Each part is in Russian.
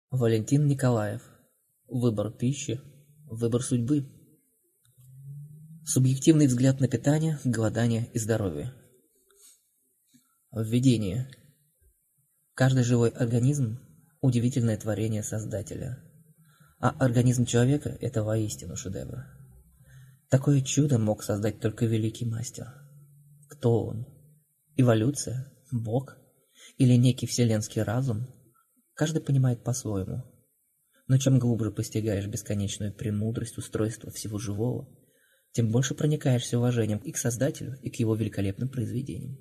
Валентин Николаев. Выбор пищи, выбор судьбы. Субъективный взгляд на питание, голодание и здоровье. Введение. Каждый живой организм – удивительное творение Создателя. А организм человека – это воистину шедевр. Такое чудо мог создать только великий мастер. Кто он? Эволюция? Бог? Или некий вселенский разум? Каждый понимает по-своему. Но чем глубже постигаешь бесконечную премудрость устройства всего живого, тем больше проникаешься уважением и к Создателю, и к его великолепным произведениям.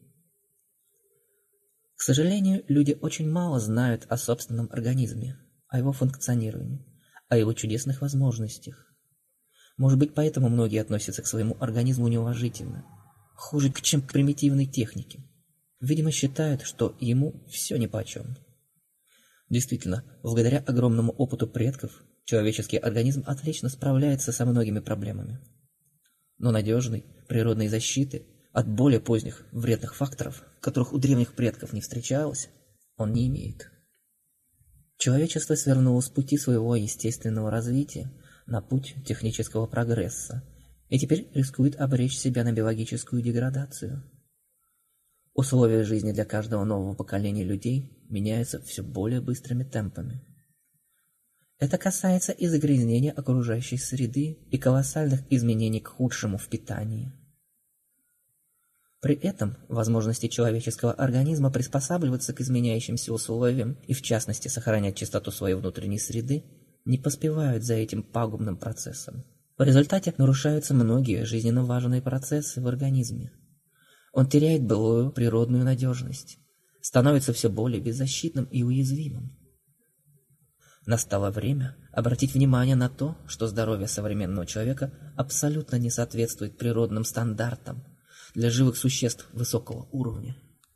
К сожалению, люди очень мало знают о собственном организме, о его функционировании, о его чудесных возможностях. Может быть, поэтому многие относятся к своему организму неуважительно, хуже, чем к примитивной технике. Видимо, считают, что ему все нипочем. Действительно, благодаря огромному опыту предков, человеческий организм отлично справляется со многими проблемами. Но надежной природной защиты от более поздних вредных факторов, которых у древних предков не встречалось, он не имеет. Человечество свернуло с пути своего естественного развития на путь технического прогресса и теперь рискует обречь себя на биологическую деградацию. Условия жизни для каждого нового поколения людей меняются все более быстрыми темпами. Это касается и загрязнения окружающей среды, и колоссальных изменений к худшему в питании. При этом возможности человеческого организма приспосабливаться к изменяющимся условиям и в частности сохранять чистоту своей внутренней среды не поспевают за этим пагубным процессом. В результате нарушаются многие жизненно важные процессы в организме. Он теряет былую природную надежность, становится все более беззащитным и уязвимым. Настало время обратить внимание на то, что здоровье современного человека абсолютно не соответствует природным стандартам для живых существ высокого уровня.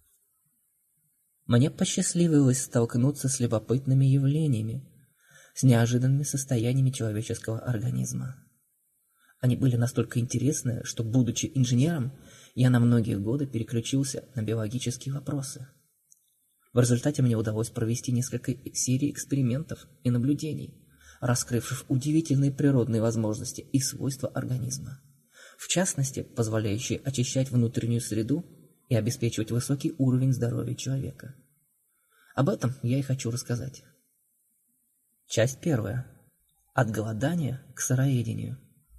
Мне посчастливилось столкнуться с любопытными явлениями, с неожиданными состояниями человеческого организма. Они были настолько интересны, что, будучи инженером, я на многие годы переключился на биологические вопросы. В результате мне удалось провести несколько серий экспериментов и наблюдений, раскрывших удивительные природные возможности и свойства организма, в частности, позволяющие очищать внутреннюю среду и обеспечивать высокий уровень здоровья человека. Об этом я и хочу рассказать. Часть первая. От голодания к сыроедению.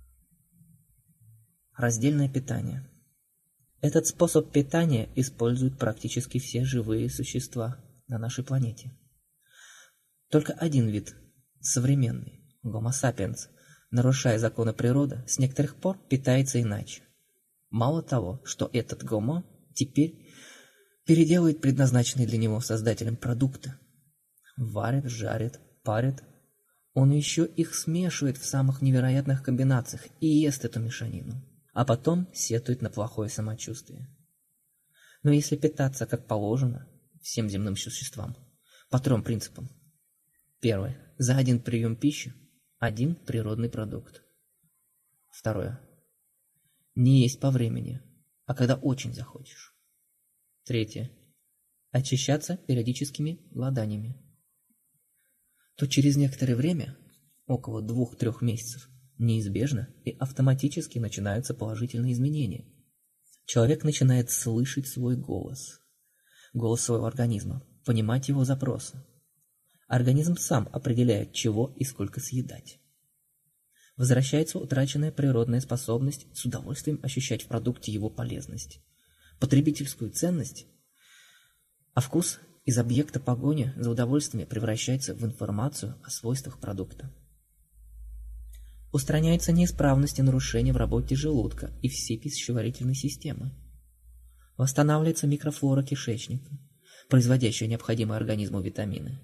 Раздельное питание. Этот способ питания используют практически все живые существа на нашей планете. Только один вид, современный, Homo sapiens, нарушая законы природы, с некоторых пор питается иначе. Мало того, что этот Homo теперь переделывает предназначенные для него создателем продукты. Варит, жарит, парит. Он еще их смешивает в самых невероятных комбинациях и ест эту мешанину. А потом сетует на плохое самочувствие. Но если питаться как положено всем земным существам, по 3 принципам. Первое. За один прием пищи один природный продукт. Второе. Не есть по времени, а когда очень захочешь. Третье. Очищаться периодическими голоданиями. То через некоторое время, около 2-3 месяцев, неизбежно и автоматически начинаются положительные изменения. Человек начинает слышать свой голос своего организма, понимать его запросы. Организм сам определяет, чего и сколько съедать. Возвращается утраченная природная способность с удовольствием ощущать в продукте его полезность, потребительскую ценность, а вкус из объекта погони за удовольствием превращается в информацию о свойствах продукта. Устраняются неисправности и нарушения в работе желудка и всей пищеварительной системы. Восстанавливается микрофлора кишечника, производящая необходимые организму витамины.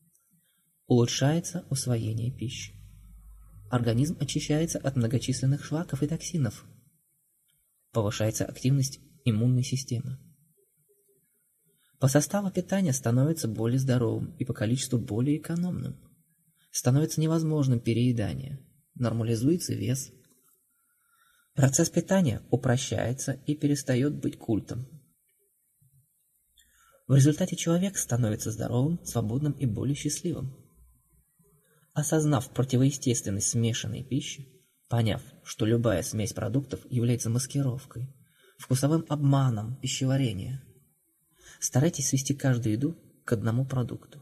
Улучшается усвоение пищи. Организм очищается от многочисленных шлаков и токсинов. Повышается активность иммунной системы. По составу питания становится более здоровым и по количеству более экономным. Становится невозможным переедание. Нормализуется вес. Процесс питания упрощается и перестает быть культом. В результате человек становится здоровым, свободным и более счастливым. Осознав противоестественность смешанной пищи, поняв, что любая смесь продуктов является маскировкой, вкусовым обманом пищеварения, старайтесь свести каждую еду к одному продукту.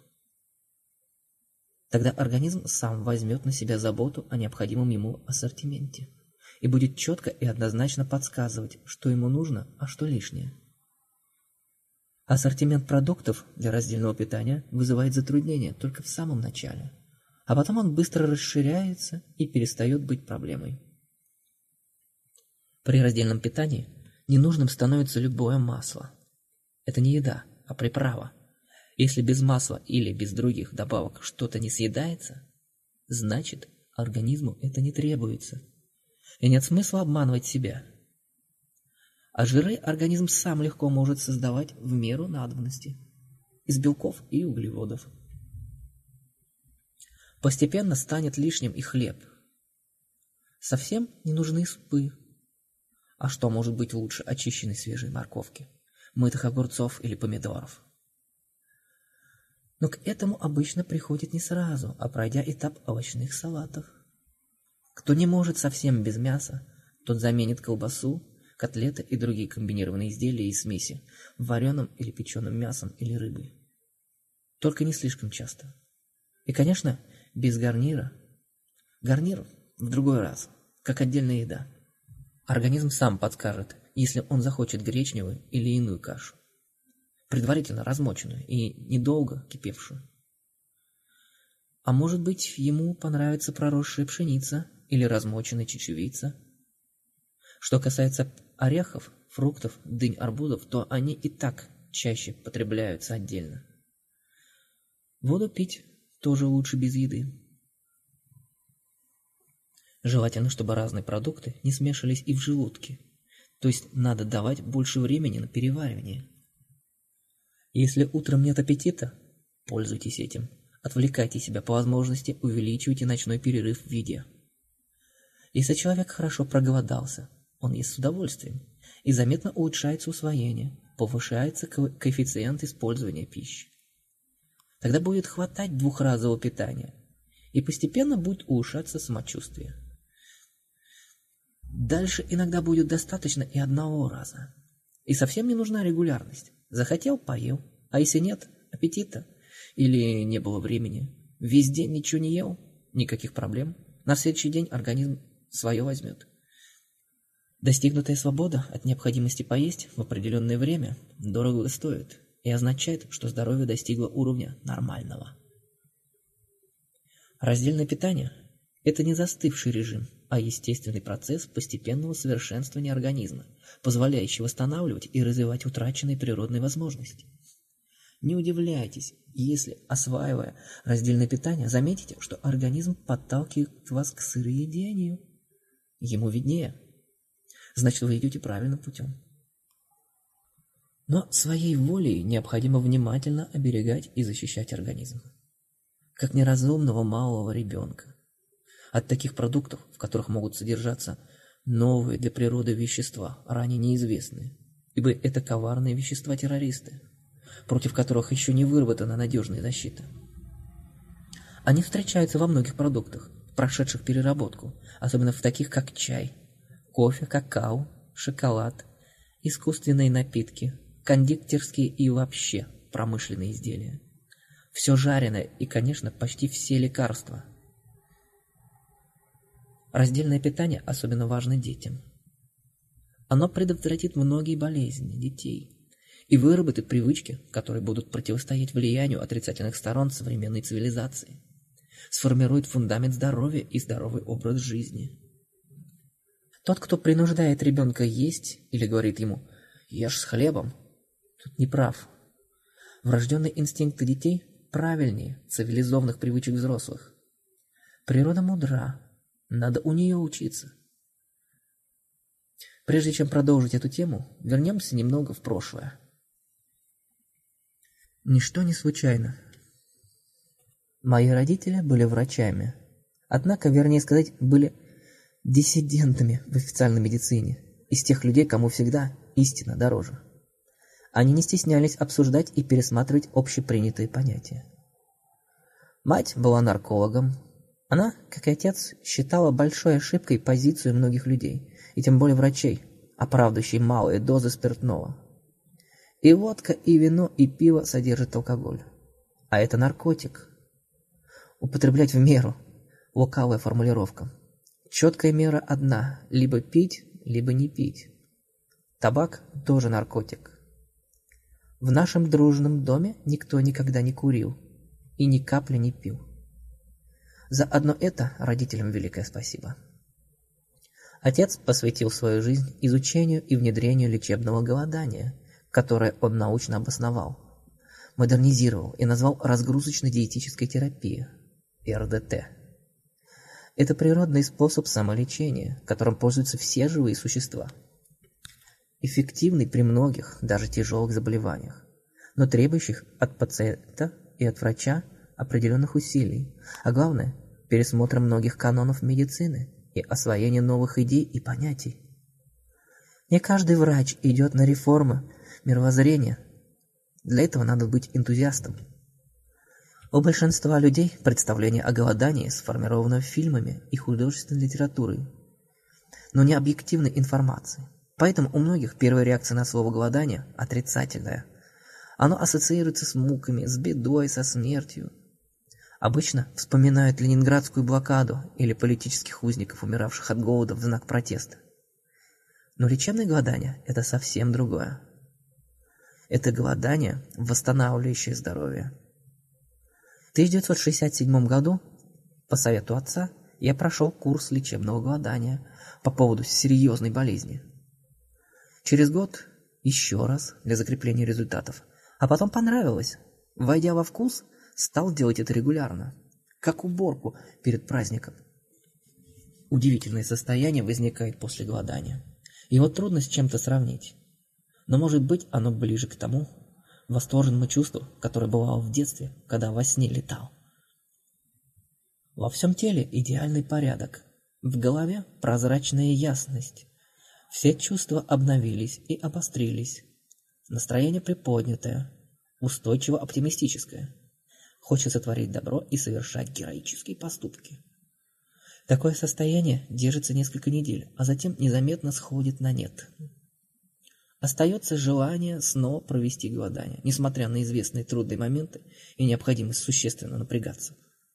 Тогда организм сам возьмет на себя заботу о необходимом ему ассортименте и будет четко и однозначно подсказывать, что ему нужно, а что лишнее. Ассортимент продуктов для раздельного питания вызывает затруднения только в самом начале, а потом он быстро расширяется и перестает быть проблемой. При раздельном питании ненужным становится любое масло. Это не еда, а приправа. Если без масла или без других добавок что-то не съедается, значит, организму это не требуется. И нет смысла обманывать себя. А жиры организм сам легко может создавать в меру надобности, из белков и углеводов. Постепенно станет лишним и хлеб. Совсем не нужны супы. А что может быть лучше очищенной свежей морковки, мытых огурцов или помидоров? Но к этому обычно приходит не сразу, а пройдя этап овощных салатов. Кто не может совсем без мяса, тот заменит колбасу, котлеты и другие комбинированные изделия и смеси вареным или печеным мясом или рыбой. Только не слишком часто. И, конечно, без гарнира. Гарнир в другой раз, как отдельная еда. Организм сам подскажет, если он захочет гречневую или иную кашу, предварительно размоченную и недолго кипевшую. А может быть, ему понравится проросшая пшеница или размоченная чечевица. Что касается орехов, фруктов, дынь, арбузов, то они и так чаще потребляются отдельно. Воду пить тоже лучше без еды. Желательно, чтобы разные продукты не смешивались и в желудке, то есть надо давать больше времени на переваривание. Если утром нет аппетита, пользуйтесь этим. Отвлекайте себя по возможности, увеличивайте ночной перерыв в еде. Если человек хорошо проголодался, он ест с удовольствием, и заметно улучшается усвоение, повышается коэффициент использования пищи. Тогда будет хватать двухразового питания, и постепенно будет улучшаться самочувствие. Дальше иногда будет достаточно и одного раза. И совсем не нужна регулярность. Захотел – поел, а если нет аппетита или не было времени, весь день ничего не ел, никаких проблем, на следующий день организм свое возьмет. Достигнутая свобода от необходимости поесть в определенное время дорого стоит и означает, что здоровье достигло уровня нормального. Раздельное питание – это не застывший режим, а естественный процесс постепенного совершенствования организма, позволяющий восстанавливать и развивать утраченные природные возможности. Не удивляйтесь, если, осваивая раздельное питание, заметите, что организм подталкивает вас к сыроедению. Ему виднее. Значит, вы идете правильным путем. Но своей волей необходимо внимательно оберегать и защищать организм, как неразумного малого ребенка, от таких продуктов, в которых могут содержаться новые для природы вещества, ранее неизвестные, ибо это коварные вещества-террористы, против которых еще не выработана надежная защита. Они встречаются во многих продуктах, прошедших переработку, особенно в таких, как чай, кофе, какао, шоколад, искусственные напитки, кондитерские и вообще промышленные изделия. Все жареное и, конечно, почти все лекарства. Раздельное питание особенно важно детям. Оно предотвратит многие болезни детей и выработает привычки, которые будут противостоять влиянию отрицательных сторон современной цивилизации, сформирует фундамент здоровья и здоровый образ жизни. Тот, кто принуждает ребенка есть или говорит ему «ешь с хлебом», тут не прав. Врожденные инстинкты детей правильнее цивилизованных привычек взрослых. Природа мудра, надо у нее учиться. Прежде чем продолжить эту тему, вернемся немного в прошлое. Ничто не случайно. Мои родители были врачами, однако, вернее сказать, были диссидентами в официальной медицине, из тех людей, кому всегда истина дороже. Они не стеснялись обсуждать и пересматривать общепринятые понятия. Мать была наркологом, Она, как и отец, считала большой ошибкой позицию многих людей, и тем более врачей, оправдывающие малые дозы спиртного. И водка, и вино, и пиво содержат алкоголь. А это наркотик. Употреблять в меру. Лукавая формулировка. Четкая мера одна. Либо пить, либо не пить. Табак тоже наркотик. В нашем дружном доме никто никогда не курил и ни капли не пил. За одно это родителям великое спасибо. Отец посвятил свою жизнь изучению и внедрению лечебного голодания, которое он научно обосновал, модернизировал и назвал разгрузочно-диетической терапией, РДТ. Это природный способ самолечения, которым пользуются все живые существа. Эффективный при многих, даже тяжелых заболеваниях, но требующих от пациента и от врача определенных усилий, а главное – пересмотра многих канонов медицины и освоения новых идей и понятий. Не каждый врач идет на реформы мировоззрения. Для этого надо быть энтузиастом. У большинства людей представление о голодании сформировано фильмами и художественной литературой, но не объективной информацией. Поэтому у многих первая реакция на слово «голодание» отрицательная. Оно ассоциируется с муками, с бедой, со смертью. Обычно вспоминают ленинградскую блокаду или политических узников, умиравших от голода в знак протеста. Но лечебное голодание – это совсем другое. Это голодание, восстанавливающее здоровье. В 1967 году, по совету отца, я прошел курс лечебного голодания по поводу серьезной болезни. Через год еще раз для закрепления результатов, а потом понравилось. Войдя во вкус, стал делать это регулярно, как уборку перед праздником. Удивительное состояние возникает после голодания. Его трудно с чем-то сравнить. Но может быть оно ближе к тому восторженному чувству, которое бывало в детстве, когда во сне летал. Во всем теле идеальный порядок, в голове прозрачная ясность. Все чувства обновились и обострились. Настроение приподнятое, устойчиво оптимистическое. Хочется творить добро и совершать героические поступки. Такое состояние держится несколько недель, а затем незаметно сходит на нет. Остается желание снова провести голодание, несмотря на известные трудные моменты и необходимость существенно напрягаться.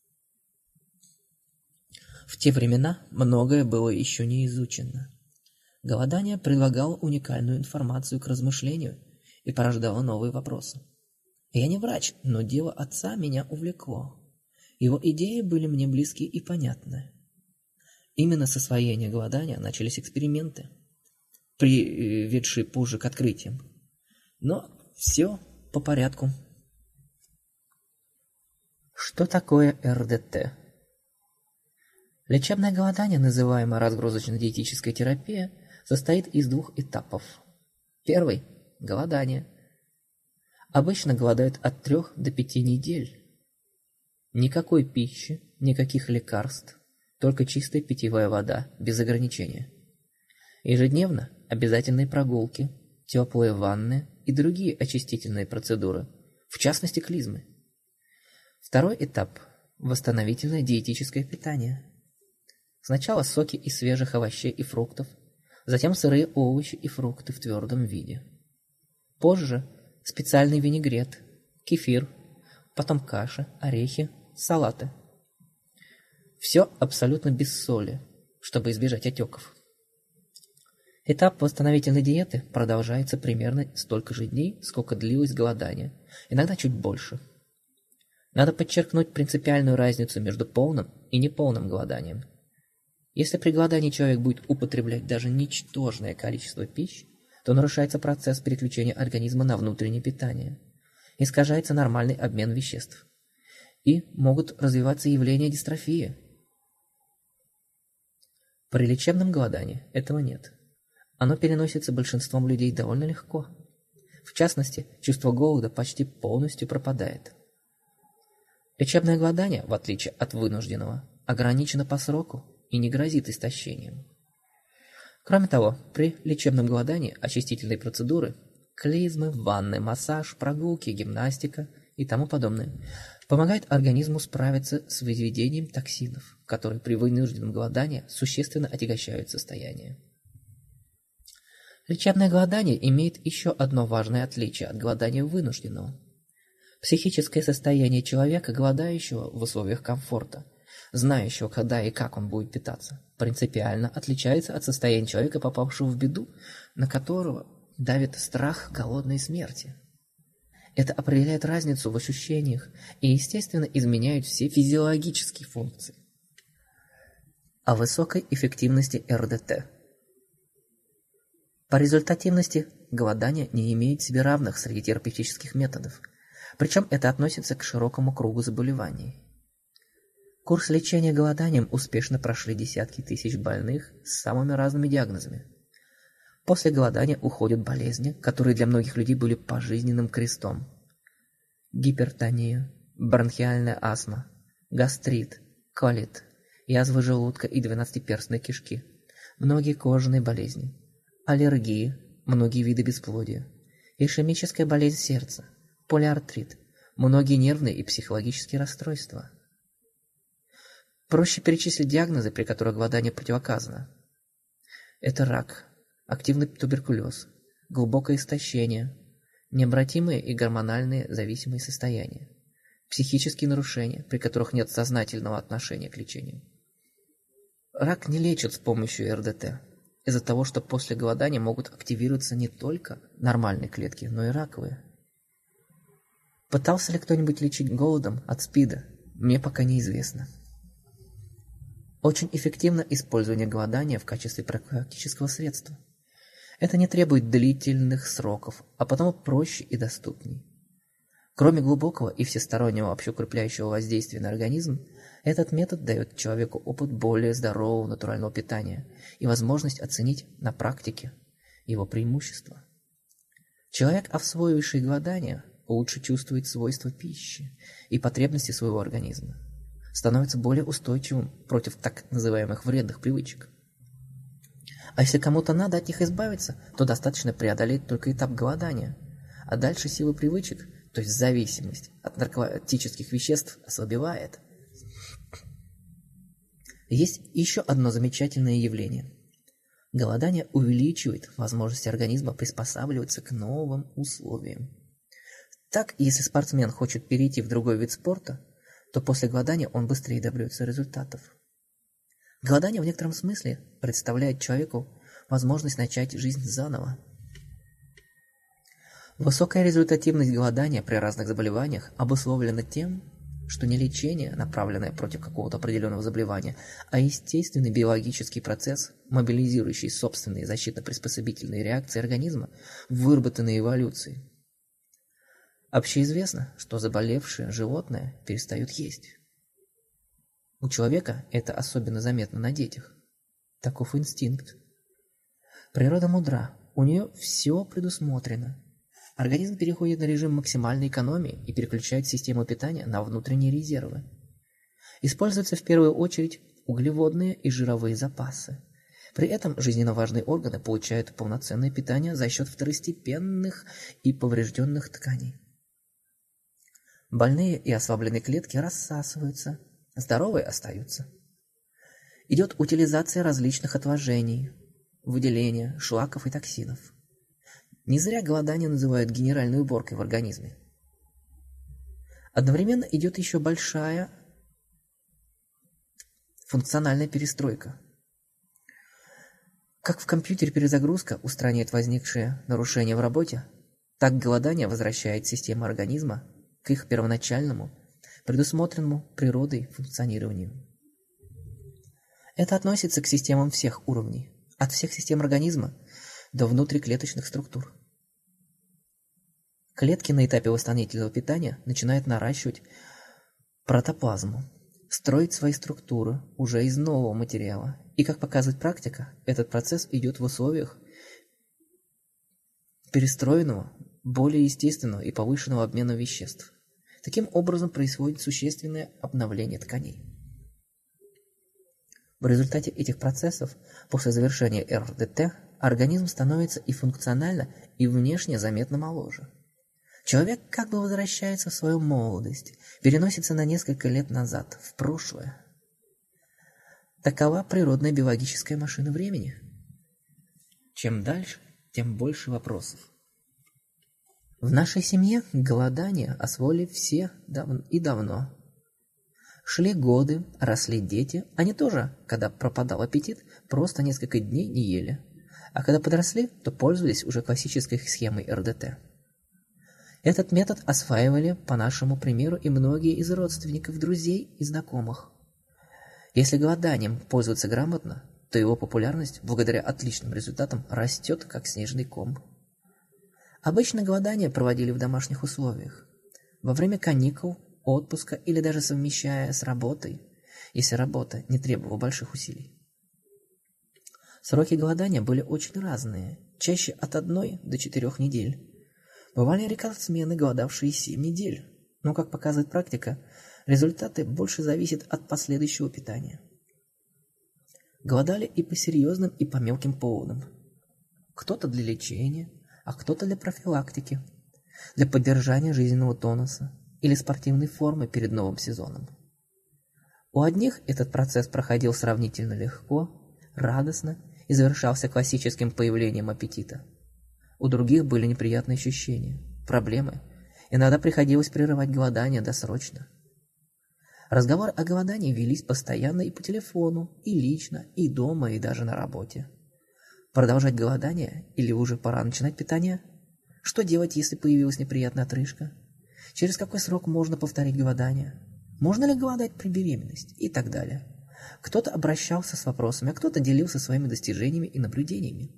В те времена многое было еще не изучено. Голодание предлагало уникальную информацию к размышлению и порождало новые вопросы. Я не врач, но дело отца меня увлекло. Его идеи были мне близки и понятны. Именно с освоения голодания начались эксперименты, приведшие позже к открытиям. Но все по порядку. Что такое РДТ? Лечебное голодание, называемое разгрузочно-диетической терапией, состоит из двух этапов. Первый – голодание. Обычно голодают от 3 до 5 недель. Никакой пищи, никаких лекарств, только чистая питьевая вода, без ограничения. Ежедневно обязательные прогулки, теплые ванны и другие очистительные процедуры, в частности клизмы. Второй этап – восстановительное диетическое питание. Сначала соки из свежих овощей и фруктов, затем сырые овощи и фрукты в твердом виде. Позже специальный винегрет, кефир, потом каша, орехи, салаты. Все абсолютно без соли, чтобы избежать отеков. Этап восстановительной диеты продолжается примерно столько же дней, сколько длилось голодание, иногда чуть больше. Надо подчеркнуть принципиальную разницу между полным и неполным голоданием. Если при голодании человек будет употреблять даже ничтожное количество пищи, то нарушается процесс переключения организма на внутреннее питание, искажается нормальный обмен веществ, и могут развиваться явления дистрофии. При лечебном голодании этого нет. Оно переносится большинством людей довольно легко. В частности, чувство голода почти полностью пропадает. Лечебное голодание, в отличие от вынужденного, ограничено по сроку и не грозит истощением. Кроме того, при лечебном голодании очистительные процедуры, клизмы, ванны, массаж, прогулки, гимнастика и тому подобное, помогает организму справиться с выведением токсинов, которые при вынужденном голодании существенно отягощают состояние. Лечебное голодание имеет еще одно важное отличие от голодания вынужденного. Психическое состояние человека, голодающего в условиях комфорта, знающего, когда и как он будет питаться, принципиально отличается от состояния человека, попавшего в беду, на которого давит страх голодной смерти. Это определяет разницу в ощущениях и, естественно, изменяет все физиологические функции. О высокой эффективности РДТ. По результативности голодание не имеет себе равных среди терапевтических методов, причем это относится к широкому кругу заболеваний. Курс лечения голоданием успешно прошли десятки тысяч больных с самыми разными диагнозами. После голодания уходят болезни, которые для многих людей были пожизненным крестом. Гипертония, бронхиальная астма, гастрит, колит, язва желудка и двенадцатиперстной кишки, многие кожные болезни, аллергии, многие виды бесплодия, ишемическая болезнь сердца, полиартрит, многие нервные и психологические расстройства. Проще перечислить диагнозы, при которых голодание противоказано. Это рак, активный туберкулез, глубокое истощение, необратимые и гормональные зависимые состояния, психические нарушения, при которых нет сознательного отношения к лечению. Рак не лечат с помощью РДТ, из-за того, что после голодания могут активироваться не только нормальные клетки, но и раковые. Пытался ли кто-нибудь лечить голодом от СПИДа? Мне пока неизвестно. Очень эффективно использование голодания в качестве профилактического средства. Это не требует длительных сроков, а потому проще и доступней. Кроме глубокого и всестороннего общеукрепляющего воздействия на организм, этот метод дает человеку опыт более здорового натурального питания и возможность оценить на практике его преимущества. Человек, освоивший голодание, лучше чувствует свойства пищи и потребности своего организма, становится более устойчивым против так называемых вредных привычек. А если кому-то надо от них избавиться, то достаточно преодолеть только этап голодания, а дальше сила привычек, то есть зависимость от наркотических веществ, ослабевает. Есть еще одно замечательное явление. Голодание увеличивает возможности организма приспосабливаться к новым условиям. Так, если спортсмен хочет перейти в другой вид спорта, то после голодания он быстрее добьется результатов. Голодание в некотором смысле представляет человеку возможность начать жизнь заново. Высокая результативность голодания при разных заболеваниях обусловлена тем, что не лечение, направленное против какого-то определенного заболевания, а естественный биологический процесс, мобилизирующий собственные защитно-приспособительные реакции организма, выработанные эволюцией. Общеизвестно, что заболевшее животное перестает есть. У человека это особенно заметно на детях. Таков инстинкт. Природа мудра, у нее все предусмотрено. Организм переходит на режим максимальной экономии и переключает систему питания на внутренние резервы. Используются в первую очередь углеводные и жировые запасы. При этом жизненно важные органы получают полноценное питание за счет второстепенных и поврежденных тканей. Больные и ослабленные клетки рассасываются, здоровые остаются. Идет утилизация различных отложений, выделение шлаков и токсинов. Не зря голодание называют генеральной уборкой в организме. Одновременно идет еще большая функциональная перестройка. Как в компьютере перезагрузка устраняет возникшие нарушения в работе, так голодание возвращает систему организма к их первоначальному, предусмотренному природой функционированию. Это относится к системам всех уровней, от всех систем организма до внутриклеточных структур. Клетки на этапе восстановительного питания начинают наращивать протоплазму, строить свои структуры уже из нового материала. И, как показывает практика, этот процесс идет в условиях перестроенного, более естественного и повышенного обмена веществ. Таким образом происходит существенное обновление тканей. В результате этих процессов, после завершения РДТ, организм становится и функционально, и внешне заметно моложе. Человек как бы возвращается в свою молодость, переносится на несколько лет назад, в прошлое. Такова природная биологическая машина времени. Чем дальше, тем больше вопросов. В нашей семье голодание освоили все давно. Шли годы, росли дети, они тоже, когда пропадал аппетит, просто несколько дней не ели. А когда подросли, то пользовались уже классической схемой РДТ. Этот метод осваивали по нашему примеру и многие из родственников, друзей и знакомых. Если голоданием пользоваться грамотно, то его популярность, благодаря отличным результатам, растет как снежный ком. Обычно голодание проводили в домашних условиях, во время каникул, отпуска или даже совмещая с работой, если работа не требовала больших усилий. Сроки голодания были очень разные, чаще от 1 до 4 недель. Бывали рекордсмены, голодавшие 7 недель, но, как показывает практика, результаты больше зависят от последующего питания. Голодали и по серьезным, и по мелким поводам. Кто-то для лечения, а кто-то для профилактики, для поддержания жизненного тонуса или спортивной формы перед новым сезоном. У одних этот процесс проходил сравнительно легко, радостно и завершался классическим появлением аппетита. У других были неприятные ощущения, проблемы. Иногда приходилось прерывать голодание досрочно. Разговоры о голодании велись постоянно и по телефону, и лично, и дома, и даже на работе. Продолжать голодание или уже пора начинать питание? Что делать, если появилась неприятная отрыжка? Через какой срок можно повторить голодание? Можно ли голодать при беременности? И так далее. Кто-то обращался с вопросами, а кто-то делился своими достижениями и наблюдениями.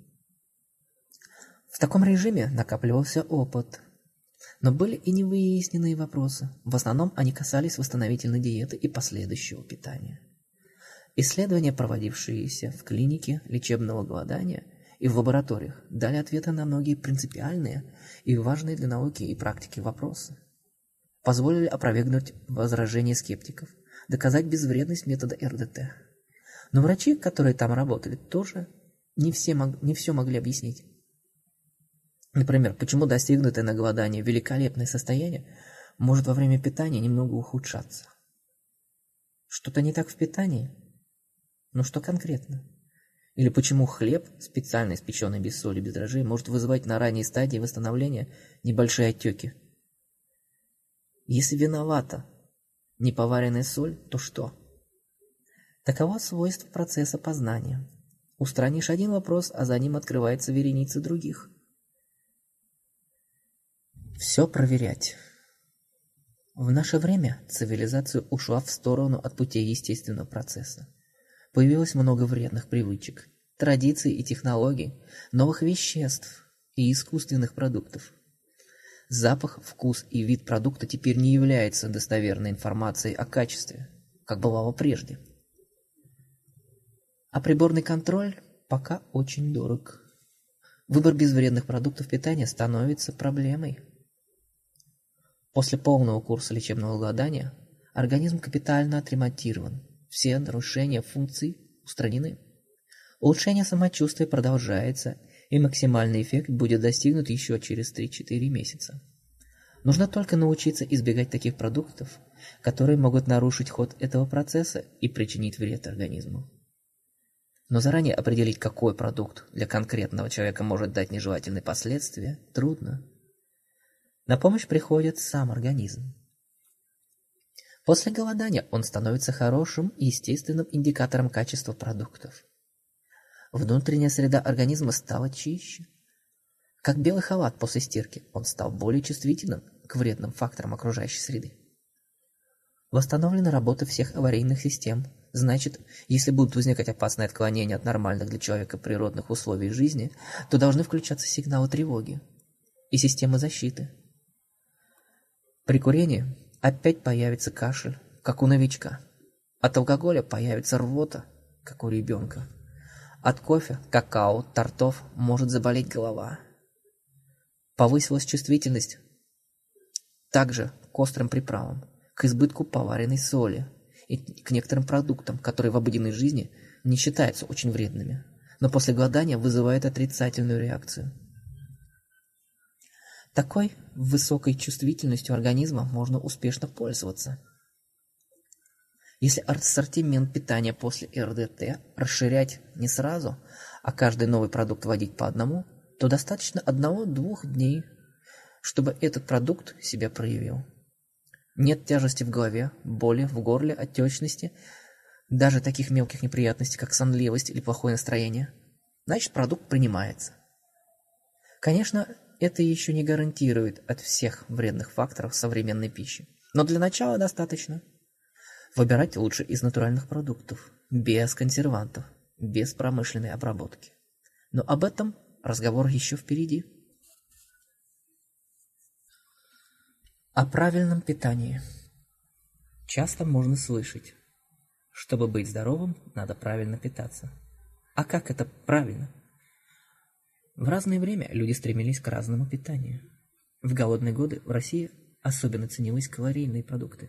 В таком режиме накапливался опыт. Но были и невыясненные вопросы. В основном они касались восстановительной диеты и последующего питания. Исследования, проводившиеся в клинике лечебного голодания и в лабораториях, дали ответы на многие принципиальные и важные для науки и практики вопросы. Позволили опровергнуть возражения скептиков, доказать безвредность метода РДТ. Но врачи, которые там работали, тоже не все могли объяснить. Например, почему достигнутое на голодании великолепное состояние может во время питания немного ухудшаться. Что-то не так в питании? Но что конкретно? Или почему хлеб, специально испеченный без соли, без дрожжей, может вызывать на ранней стадии восстановления небольшие отеки? Если виновата неповаренная соль, то что? Таково свойство процесса познания. Устранишь один вопрос, а за ним открывается вереница других. Все проверять. В наше время цивилизация ушла в сторону от путей естественного процесса. Появилось много вредных привычек, традиций и технологий, новых веществ и искусственных продуктов. Запах, вкус и вид продукта теперь не являются достоверной информацией о качестве, как бывало прежде. А приборный контроль пока очень дорог. Выбор безвредных продуктов питания становится проблемой. После полного курса лечебного голодания организм капитально отремонтирован, все нарушения функций устранены. Улучшение самочувствия продолжается, и максимальный эффект будет достигнут еще через 3-4 месяца. Нужно только научиться избегать таких продуктов, которые могут нарушить ход этого процесса и причинить вред организму. Но заранее определить, какой продукт для конкретного человека может дать нежелательные последствия, трудно. На помощь приходит сам организм. После голодания он становится хорошим и естественным индикатором качества продуктов. Внутренняя среда организма стала чище. Как белый халат после стирки, он стал более чувствительным к вредным факторам окружающей среды. Восстановлена работа всех аварийных систем. Значит, если будут возникать опасные отклонения от нормальных для человека природных условий жизни, то должны включаться сигналы тревоги и системы защиты. При курении опять появится кашель, как у новичка. От алкоголя появится рвота, как у ребенка. От кофе, какао, тортов может заболеть голова. Повысилась чувствительность также к острым приправам, к избытку поваренной соли и к некоторым продуктам, которые в обыденной жизни не считаются очень вредными, но после голодания вызывают отрицательную реакцию. Такой высокой чувствительностью организма можно успешно пользоваться. Если ассортимент питания после РДТ расширять не сразу, а каждый новый продукт вводить по одному, то достаточно 1-2 дней, чтобы этот продукт себя проявил. Нет тяжести в голове, боли в горле, отечности, даже таких мелких неприятностей, как сонливость или плохое настроение. Значит, продукт принимается. Конечно, это еще не гарантирует от всех вредных факторов современной пищи, но для начала достаточно. Выбирать лучше из натуральных продуктов, без консервантов, без промышленной обработки. Но об этом разговор еще впереди. О правильном питании. Часто можно слышать: чтобы быть здоровым, надо правильно питаться. А как это правильно? В разное время люди стремились к разному питанию. В голодные годы в России особенно ценились калорийные продукты.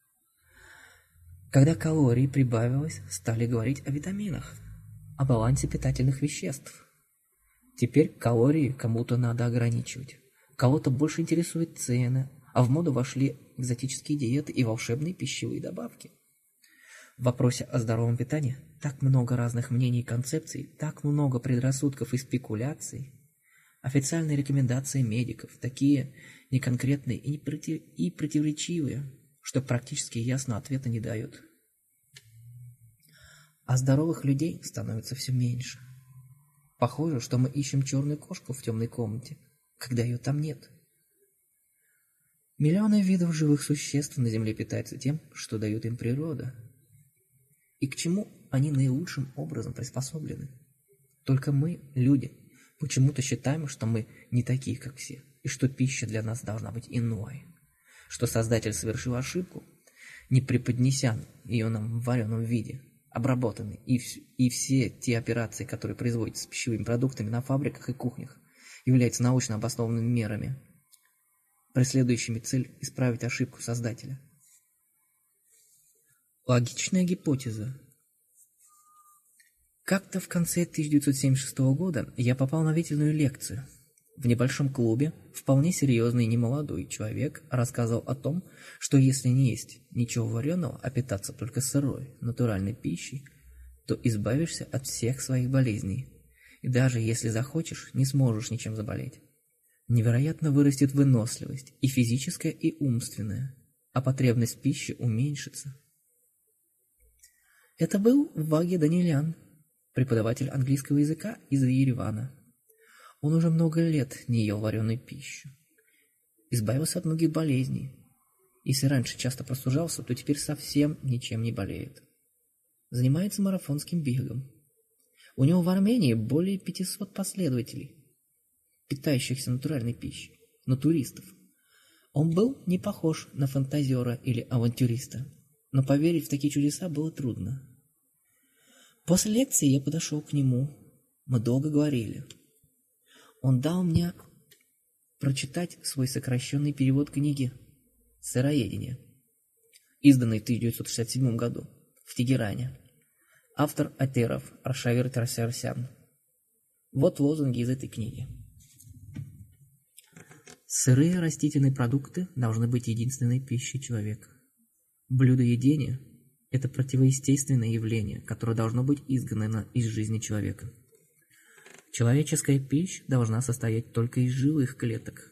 Когда калорий прибавилось, стали говорить о витаминах, о балансе питательных веществ. Теперь калории кому-то надо ограничивать, кого-то больше интересуют цены, а в моду вошли экзотические диеты и волшебные пищевые добавки. В вопросе о здоровом питании так много разных мнений и концепций, так много предрассудков и спекуляций. Официальные рекомендации медиков такие неконкретные и противоречивые, что практически ясно ответа не дают. А здоровых людей становится все меньше. Похоже, что мы ищем черную кошку в темной комнате, когда ее там нет. Миллионы видов живых существ на Земле питаются тем, что дает им природа. И к чему они наилучшим образом приспособлены? Только мы, люди, почему-то считаем, что мы не такие, как все, и что пища для нас должна быть иной, что Создатель совершил ошибку, не преподнеся ее нам в вареном виде, обработанной, и все те операции, которые производятся с пищевыми продуктами на фабриках и кухнях, являются научно обоснованными мерами, преследующими цель исправить ошибку Создателя. Логичная гипотеза. Как-то в конце 1976 года я попал на ветеринарную лекцию. В небольшом клубе вполне серьезный немолодой человек рассказывал о том, что если не есть ничего вареного, а питаться только сырой, натуральной пищей, то избавишься от всех своих болезней. И даже если захочешь, не сможешь ничем заболеть. Невероятно вырастет выносливость, и физическая, и умственная, а потребность в пище уменьшится. Это был Ваги Данилян, преподаватель английского языка из Еревана. Он уже много лет не ел вареную пищу. Избавился от многих болезней. Если раньше часто простужался, то теперь совсем ничем не болеет. Занимается марафонским бегом. У него в Армении более 500 последователей, питающихся натуральной пищей, натуристов. Он был не похож на фантазера или авантюриста, но поверить в такие чудеса было трудно. После лекции я подошел к нему. Мы долго говорили. Он дал мне прочитать свой сокращенный перевод книги «Сыроедение», изданной в 1967 году в Тегеране. Автор Атеров Аршавир Тарсарсян. Вот лозунги из этой книги. Сырые растительные продукты должны быть единственной пищей человека. Блюдоедение – это противоестественное явление, которое должно быть изгнано из жизни человека. Человеческая пища должна состоять только из живых клеток.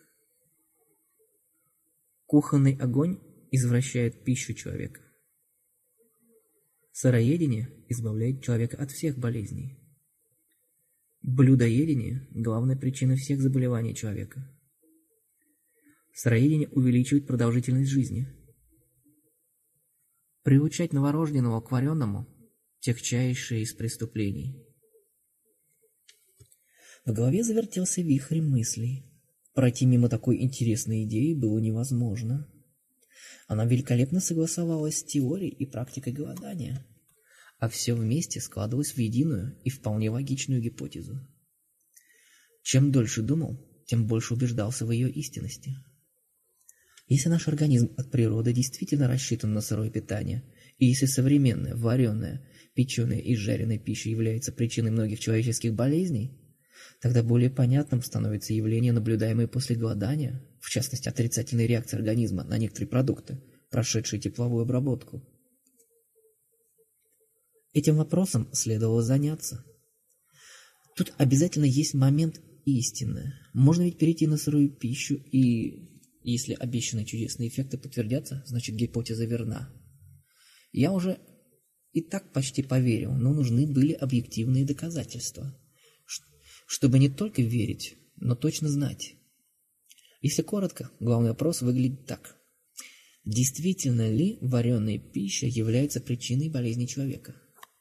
Кухонный огонь извращает пищу человека. Сыроедение избавляет человека от всех болезней. Блюдоедение – главная причина всех заболеваний человека. Сыроедение увеличивает продолжительность жизни. Приучать новорожденного к вареному – тягчайшее из преступлений. В голове завертелся вихрь мыслей. Пройти мимо такой интересной идеи было невозможно. Она великолепно согласовалась с теорией и практикой голодания, а все вместе складывалось в единую и вполне логичную гипотезу. Чем дольше думал, тем больше убеждался в ее истинности. Если наш организм от природы действительно рассчитан на сырое питание, и если современная, вареная, печеная и жареная пища является причиной многих человеческих болезней, Тогда более понятным становится явление, наблюдаемое после голодания, в частности отрицательной реакции организма на некоторые продукты, прошедшие тепловую обработку. Этим вопросом следовало заняться. Тут обязательно есть момент истины. Можно ведь перейти на сырую пищу, и если обещанные чудесные эффекты подтвердятся, значит гипотеза верна. Я уже и так почти поверил, но нужны были объективные доказательства, чтобы не только верить, но точно знать. Если коротко, главный вопрос выглядит так. Действительно ли вареная пища является причиной болезни человека?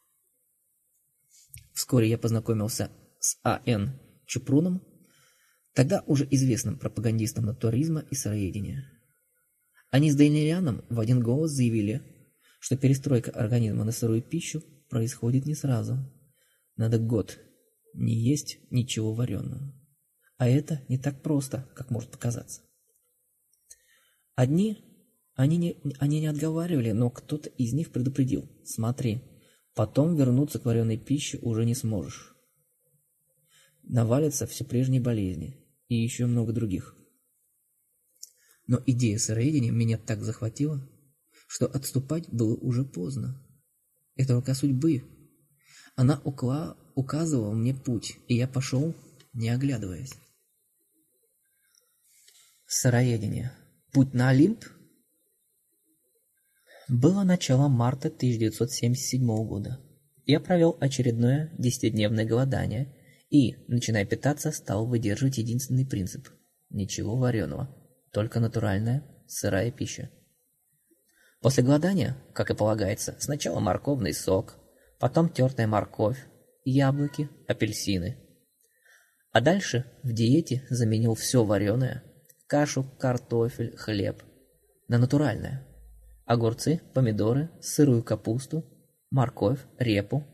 Вскоре я познакомился с А.Н. Чупруном, тогда уже известным пропагандистом натуризма и сыроедения. Они с Дейнерианом в один голос заявили, что перестройка организма на сырую пищу происходит не сразу. Надо год не есть ничего вареного. А это не так просто, как может показаться. Они не отговаривали, но кто-то из них предупредил. Смотри, потом вернуться к вареной пище уже не сможешь. Навалятся все прежние болезни и еще много других. Но идея сыроедения меня так захватила, что отступать было уже поздно. Это рука судьбы. Она указывала мне путь, и я пошел, не оглядываясь. Сыроедение. Путь на Олимп? Было начало марта 1977 года. Я провел очередное 10-дневное голодание и, начиная питаться, стал выдерживать единственный принцип – ничего вареного, только натуральная сырая пища. После голодания, как и полагается, сначала морковный сок, потом тертая морковь, яблоки, апельсины. А дальше в диете заменил все вареное – кашу, картофель, хлеб – на натуральное. Огурцы, помидоры, сырую капусту, морковь, репу,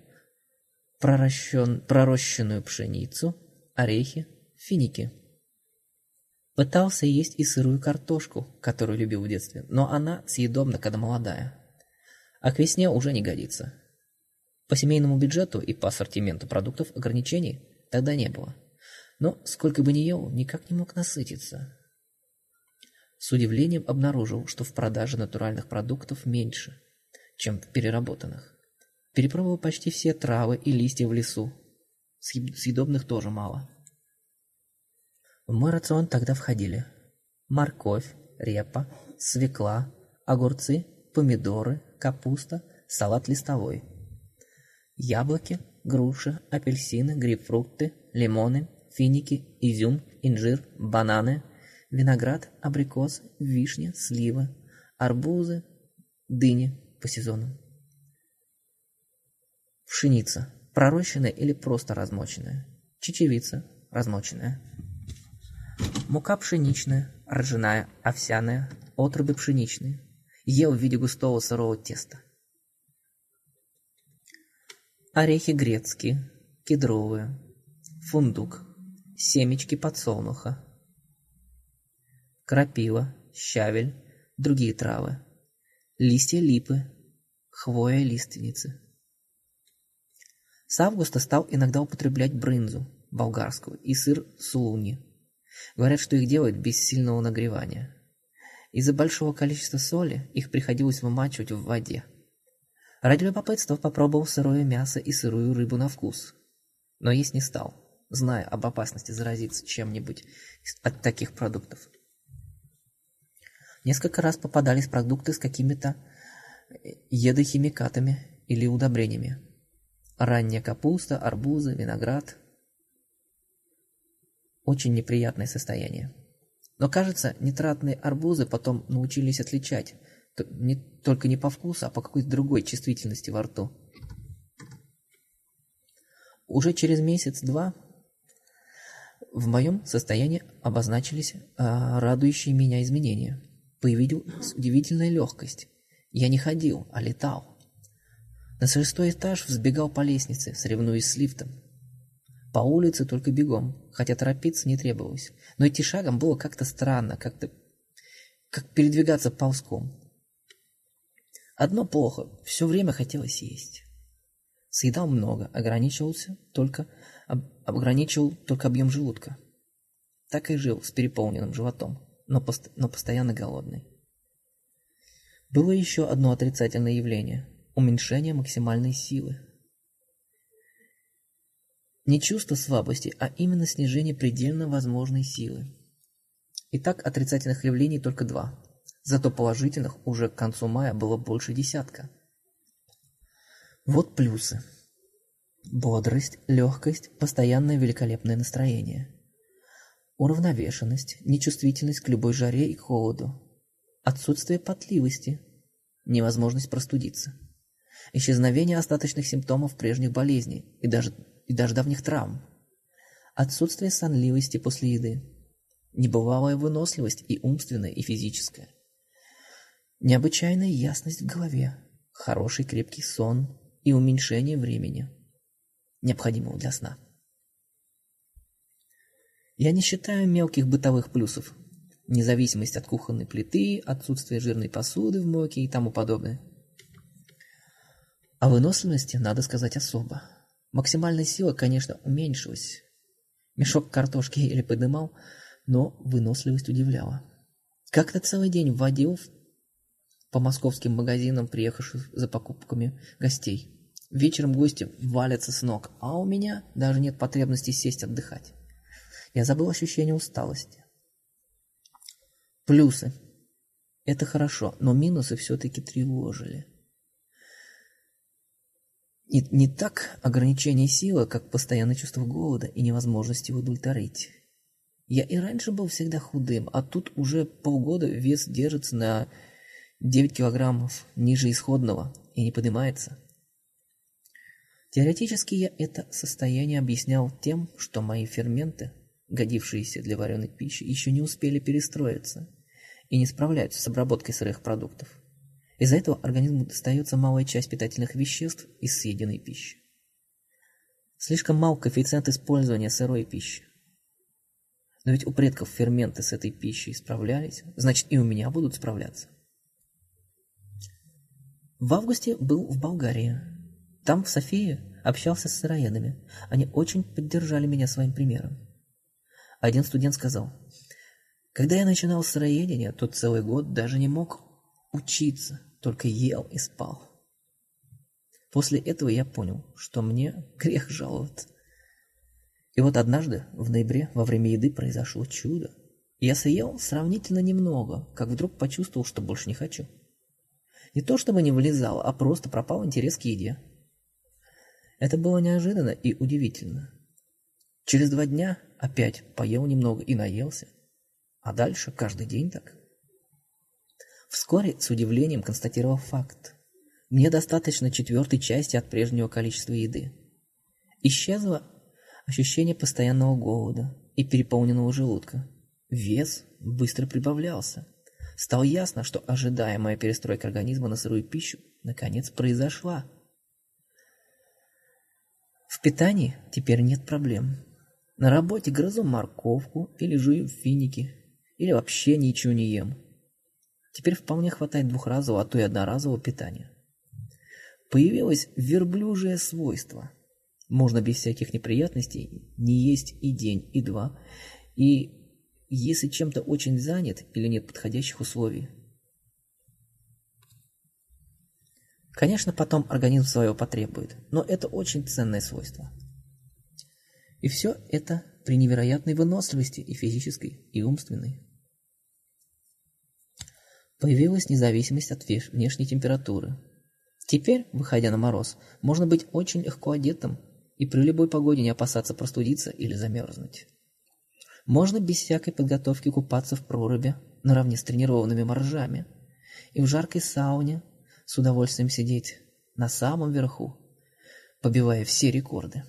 пророщенную пшеницу, орехи, финики. Пытался есть и сырую картошку, которую любил в детстве, но она съедобна, когда молодая. А к весне уже не годится. По семейному бюджету и по ассортименту продуктов ограничений тогда не было. Но сколько бы ни ел, никак не мог насытиться. С удивлением обнаружил, что в продаже натуральных продуктов меньше, чем в переработанных. Перепробовал почти все травы и листья в лесу. Съедобных тоже мало. В мой рацион тогда входили морковь, репа, свекла, огурцы, помидоры, капуста, салат листовой, яблоки, груши, апельсины, грейпфрукты, лимоны, финики, изюм, инжир, бананы, виноград, абрикос, вишня, сливы, арбузы, дыни по сезону. Пшеница, пророщенная или просто размоченная. Чечевица, размоченная. Мука пшеничная, ржаная, овсяная, отруби пшеничные. Ел в виде густого сырого теста. Орехи грецкие, кедровые, фундук, семечки подсолнуха, крапива, щавель, другие травы, листья липы, хвоя лиственницы. С августа стал иногда употреблять брынзу, болгарскую, и сыр сулуни. Говорят, что их делают без сильного нагревания. Из-за большого количества соли их приходилось вымачивать в воде. Ради любопытства попробовал сырое мясо и сырую рыбу на вкус, но есть не стал, зная об опасности заразиться чем-нибудь от таких продуктов. Несколько раз попадались продукты с какими-то ядохимикатами или удобрениями. Ранняя капуста, арбузы, виноград. Очень неприятное состояние. Но, кажется, нитратные арбузы потом научились отличать, только не по вкусу, а по какой-то другой чувствительности во рту. Уже через месяц-два в моем состоянии обозначились радующие меня изменения. Появилась удивительная легкость. Я не ходил, а летал. На 6-й этаж взбегал по лестнице, соревнуясь с лифтом. По улице только бегом, хотя торопиться не требовалось. Но идти шагом было как-то странно, как передвигаться ползком. Одно плохо, все время хотелось есть. Съедал много, ограничивал только объем желудка. Так и жил с переполненным животом, но постоянно голодный. Было еще одно отрицательное явление – уменьшение максимальной силы. Не чувство слабости, а именно снижение предельно возможной силы. Итак, отрицательных явлений только 2. Зато положительных уже к концу мая было больше 10. Вот плюсы. Бодрость, легкость, постоянное великолепное настроение. Уравновешенность, нечувствительность к любой жаре и к холоду. Отсутствие потливости, невозможность простудиться. Исчезновение остаточных симптомов прежних болезней и даже давних травм. Отсутствие сонливости после еды. Небывалая выносливость и умственная, и физическая. Необычайная ясность в голове, хороший крепкий сон и уменьшение времени, необходимого для сна. Я не считаю мелких бытовых плюсов. Независимость от кухонной плиты, отсутствие жирной посуды в мойке и тому подобное. О выносливости надо сказать особо. Максимальная сила, конечно, уменьшилась. Мешок картошки еле подымал, но выносливость удивляла. Как-то целый день водил по московским магазинам приехавших за покупками гостей. Вечером гости валятся с ног, а у меня даже нет потребности сесть отдыхать. Я забыл ощущение усталости. Плюсы. Это хорошо, но минусы все-таки тревожили. И не так ограничение силы, как постоянное чувство голода и невозможности удовлетворить. Я и раньше был всегда худым, а тут уже полгода вес держится на 9 килограммов ниже исходного и не поднимается. Теоретически я это состояние объяснял тем, что мои ферменты, годившиеся для вареной пищи, еще не успели перестроиться и не справляются с обработкой сырых продуктов. Из-за этого организму достается малая часть питательных веществ из съеденной пищи. Слишком мал коэффициент использования сырой пищи. Но ведь у предков ферменты с этой пищей справлялись, значит и у меня будут справляться. В августе был в Болгарии. Там, в Софии, общался с сыроедами. Они очень поддержали меня своим примером. Один студент сказал: когда я начинал сыроедение, то целый год даже не мог учиться, только ел и спал. После этого я понял, что мне грех жаловаться. И вот однажды, в ноябре, во время еды произошло чудо. Я съел сравнительно немного, как вдруг почувствовал, что больше не хочу. Не то чтобы не вылезал, а просто пропал интерес к еде. Это было неожиданно и удивительно. Через 2 дня опять поел немного и наелся. А дальше каждый день так. Вскоре с удивлением констатировал факт. Мне достаточно 1/4 части от прежнего количества еды. Исчезло ощущение постоянного голода и переполненного желудка. Вес быстро прибавлялся. Стало ясно, что ожидаемая перестройка организма на сырую пищу наконец произошла. В питании теперь нет проблем. На работе грызу морковку или жую финики, или вообще ничего не ем. Теперь вполне хватает 2-разового, а то и 1-разового питания. Появилось верблюжье свойство. Можно без всяких неприятностей не есть и день, и 2, и если чем-то очень занят или нет подходящих условий. Конечно, потом организм своего потребует, но это очень ценное свойство. И все это при невероятной выносливости и физической, и умственной. Появилась независимость от внешней температуры. Теперь, выходя на мороз, можно быть очень легко одетым и при любой погоде не опасаться простудиться или замерзнуть. Можно без всякой подготовки купаться в проруби наравне с тренированными моржами и в жаркой сауне с удовольствием сидеть на самом верху, побивая все рекорды.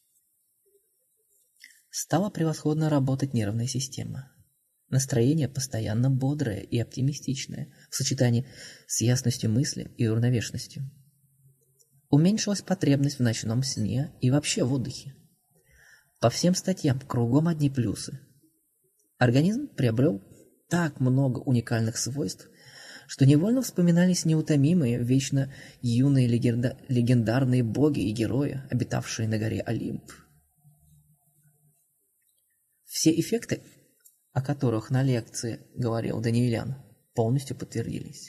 Стала превосходно работать нервная система. Настроение постоянно бодрое и оптимистичное, в сочетании с ясностью мысли и уравновешенностью. Уменьшилась потребность в ночном сне и вообще в отдыхе. По всем статьям кругом одни плюсы. Организм приобрел так много уникальных свойств, что невольно вспоминались неутомимые, вечно юные легендарные боги и герои, обитавшие на горе Олимп. Все эффекты, о которых на лекции говорил Даниэлян, полностью подтвердились.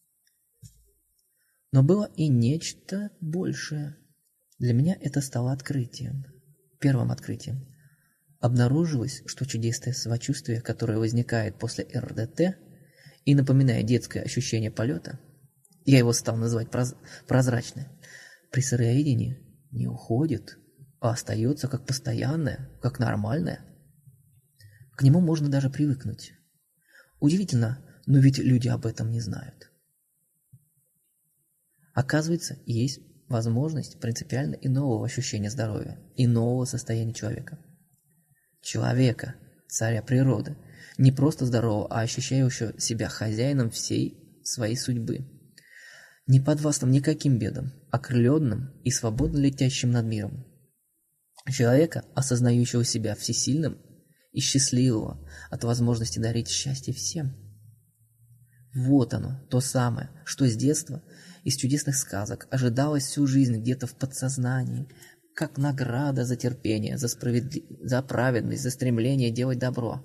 Но было и нечто большее. Для меня это стало открытием, первым открытием. Обнаружилось, что чудесное самочувствие, которое возникает после РДТ и напоминает детское ощущение полета, я его стал называть прозрачное, при сыроедении не уходит, а остается как постоянное, как нормальное. К нему можно даже привыкнуть. Удивительно, но ведь люди об этом не знают. Оказывается, есть возможность принципиально иного ощущения здоровья, иного состояния человека. Человека, царя природы, не просто здорового, а ощущающего себя хозяином всей своей судьбы, не подвластным никаким бедам, окрыленным и свободно летящим над миром. Человека, осознающего себя всесильным и счастливого от возможности дарить счастье всем. Вот оно, то самое, что с детства, из чудесных сказок, ожидалось всю жизнь где-то в подсознании, как награда за терпение, за праведность, за стремление делать добро.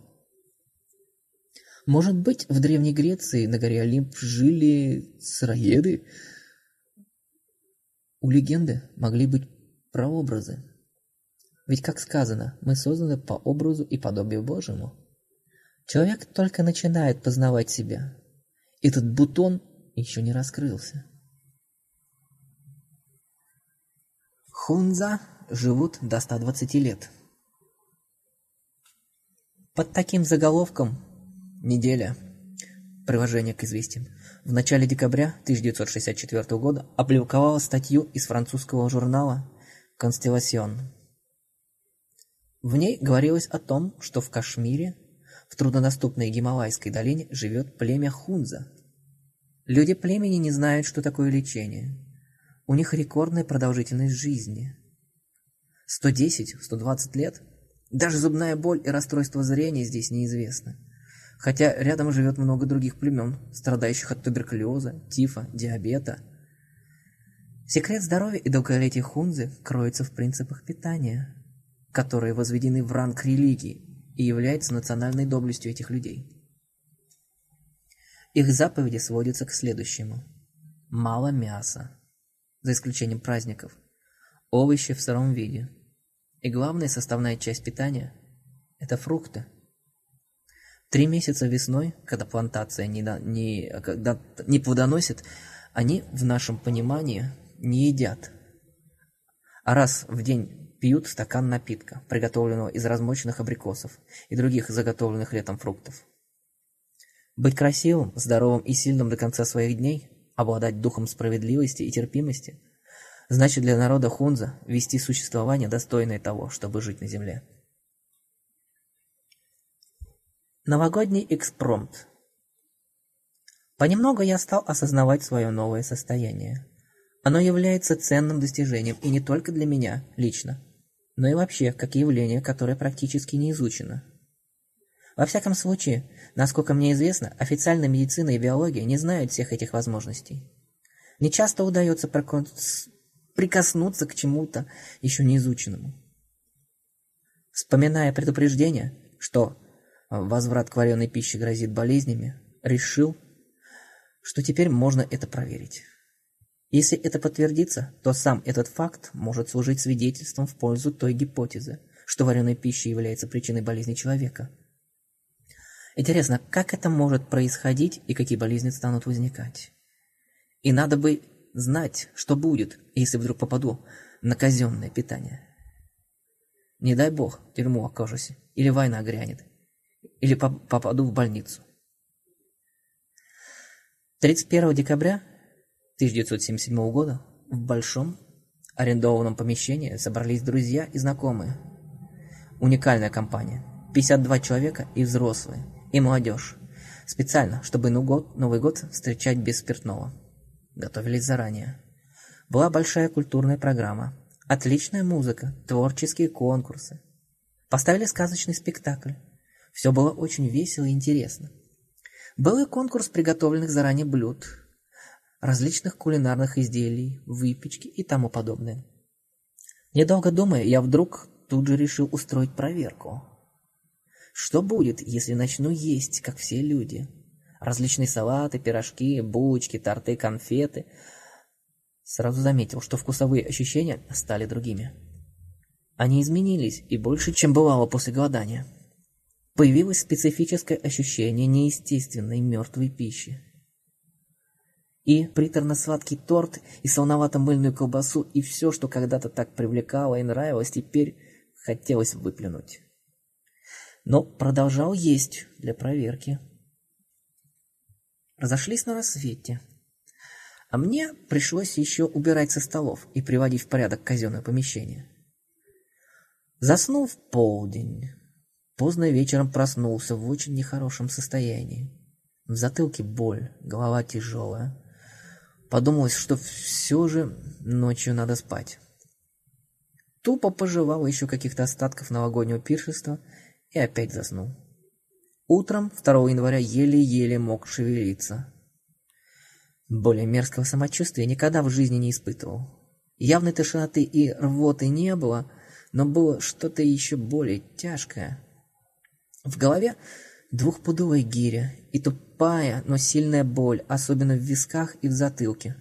Может быть, в Древней Греции на горе Олимп жили сыроеды? У легенды могли быть прообразы. Ведь, как сказано, мы созданы по образу и подобию Божьему. Человек только начинает познавать себя. Этот бутон еще не раскрылся. Хунза живут до 120 лет. Под таким заголовком «Неделя. Приложение к известиям» в начале декабря 1964 года опубликовала статью из французского журнала «Констелласьон». В ней говорилось о том, что в Кашмире, в труднодоступной Гималайской долине, живет племя Хунза. Люди племени не знают, что такое лечение. У них рекордная продолжительность жизни. 110-120 лет. Даже зубная боль и расстройство зрения здесь неизвестны. Хотя рядом живет много других племен, страдающих от туберкулеза, тифа, диабета. Секрет здоровья и долголетия Хунзы кроется в принципах питания, которые возведены в ранг религии и являются национальной доблестью этих людей. Их заповеди сводятся к следующему. Мало мяса, за исключением праздников, овощи в сыром виде. И главная составная часть питания – это фрукты. 3 месяца весной, когда плантация не плодоносит, они в нашем понимании не едят. А раз в день пьют стакан напитка, приготовленного из размоченных абрикосов и других заготовленных летом фруктов. Быть красивым, здоровым и сильным до конца своих дней, обладать духом справедливости и терпимости, значит для народа Хунза вести существование, достойное того, чтобы жить на земле. Новогодний экспромт. Понемногу я стал осознавать свое новое состояние. Оно является ценным достижением и не только для меня лично, но и вообще как явление, которое практически не изучено. Во всяком случае, насколько мне известно, официальная медицина и биология не знают всех этих возможностей. Не часто удается прикоснуться к чему-то еще не изученному. Вспоминая предупреждение, что возврат к вареной пище грозит болезнями, решил, что теперь можно это проверить. Если это подтвердится, то сам этот факт может служить свидетельством в пользу той гипотезы, что вареная пища является причиной болезни человека. Интересно, как это может происходить и какие болезни станут возникать? И надо бы знать, что будет, если вдруг попаду на казенное питание. Не дай бог, в тюрьму окажусь, или война грянет, или попаду в больницу. 31 декабря 1977 года в большом арендованном помещении собрались друзья и знакомые. Уникальная компания. 52 человека и взрослые, и молодежь. Специально, чтобы Новый год встречать без спиртного. Готовились заранее. Была большая культурная программа, отличная музыка, творческие конкурсы. Поставили сказочный спектакль. Все было очень весело и интересно. Был и конкурс приготовленных заранее блюд, различных кулинарных изделий, выпечки и тому подобное. Недолго думая, я вдруг тут же решил устроить проверку. Что будет, если начну есть, как все люди? Различные салаты, пирожки, булочки, торты, конфеты. Сразу заметил, что вкусовые ощущения стали другими. Они изменились и больше, чем бывало после голодания. Появилось специфическое ощущение неестественной мертвой пищи. И приторно-сладкий торт, и солоновато-мыльную колбасу, и все, что когда-то так привлекало и нравилось, теперь хотелось выплюнуть. Но продолжал есть для проверки. Разошлись на рассвете. А мне пришлось еще убирать со столов и приводить в порядок казенное помещение. Заснул в полдень. Поздно вечером проснулся в очень нехорошем состоянии. В затылке боль, голова тяжелая. Подумалось, что все же ночью надо спать. Тупо пожевал еще каких-то остатков новогоднего пиршества и опять заснул. Утром 2 января еле-еле мог шевелиться. Более мерзкого самочувствия никогда в жизни не испытывал. Явной тошноты и рвоты не было, но было что-то еще более тяжкое. В голове 2-пудовая гиря и тупая, но сильная боль, особенно в висках и в затылке.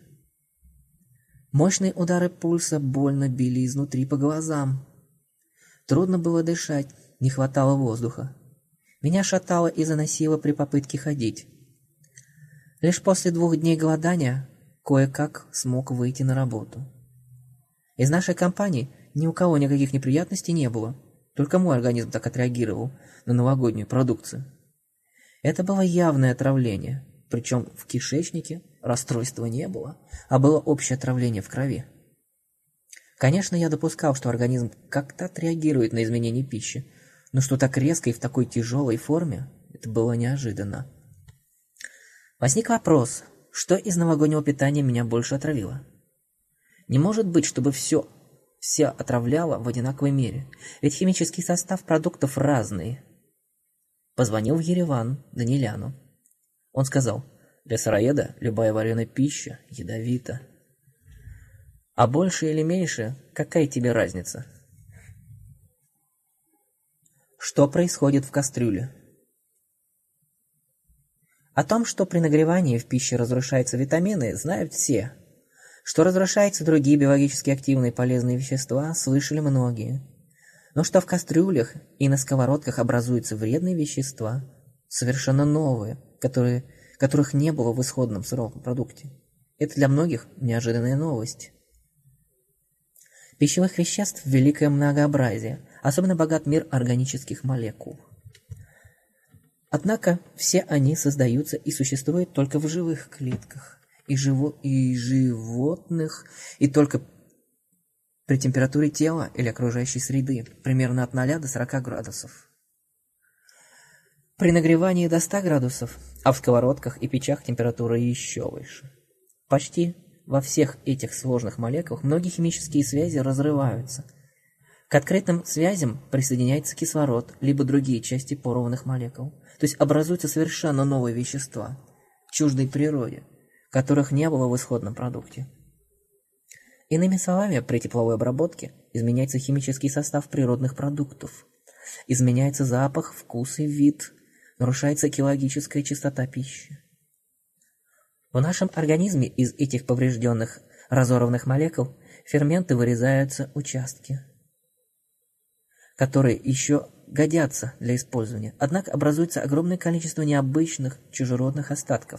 Мощные удары пульса больно били изнутри по глазам. Трудно было дышать, не хватало воздуха. Меня шатало и заносило при попытке ходить. Лишь после 2 дней голодания кое-как смог выйти на работу. Из нашей компании ни у кого никаких неприятностей не было, только мой организм так отреагировал на новогоднюю продукцию. Это было явное отравление, причем в кишечнике расстройства не было, а было общее отравление в крови. Конечно, я допускал, что организм как-то отреагирует на изменение пищи, но что так резко и в такой тяжелой форме, это было неожиданно. Возник вопрос, что из новогоднего питания меня больше отравило? Не может быть, чтобы все отравляло в одинаковой мере, ведь химический состав продуктов разный. Позвонил в Ереван Даниляну. Он сказал: для сыроеда любая вареная пища ядовита. А больше или меньше, какая тебе разница? Что происходит в кастрюле? О том, что при нагревании в пище разрушаются витамины, знают все. Что разрушаются другие биологически активные полезные вещества, слышали многие. Но что в кастрюлях и на сковородках образуются вредные вещества, совершенно новые, которых не было в исходном сыром продукте. Это для многих неожиданная новость. Пищевых веществ великое многообразие, особенно богат мир органических молекул. Однако все они создаются и существуют только в живых клетках и животных, и только при температуре тела или окружающей среды, примерно от 0 до 40 градусов. При нагревании до 100 градусов, а в сковородках и печах температура еще выше. Почти во всех этих сложных молекулах многие химические связи разрываются. К открытым связям присоединяется кислород, либо другие части порванных молекул. То есть образуются совершенно новые вещества, чуждой природе, которых не было в исходном продукте. Иными словами, при тепловой обработке изменяется химический состав природных продуктов, изменяется запах, вкус и вид, нарушается экологическая чистота пищи. В нашем организме из этих поврежденных, разорванных молекул ферменты вырезаются участки, которые еще годятся для использования, однако образуется огромное количество необычных чужеродных остатков.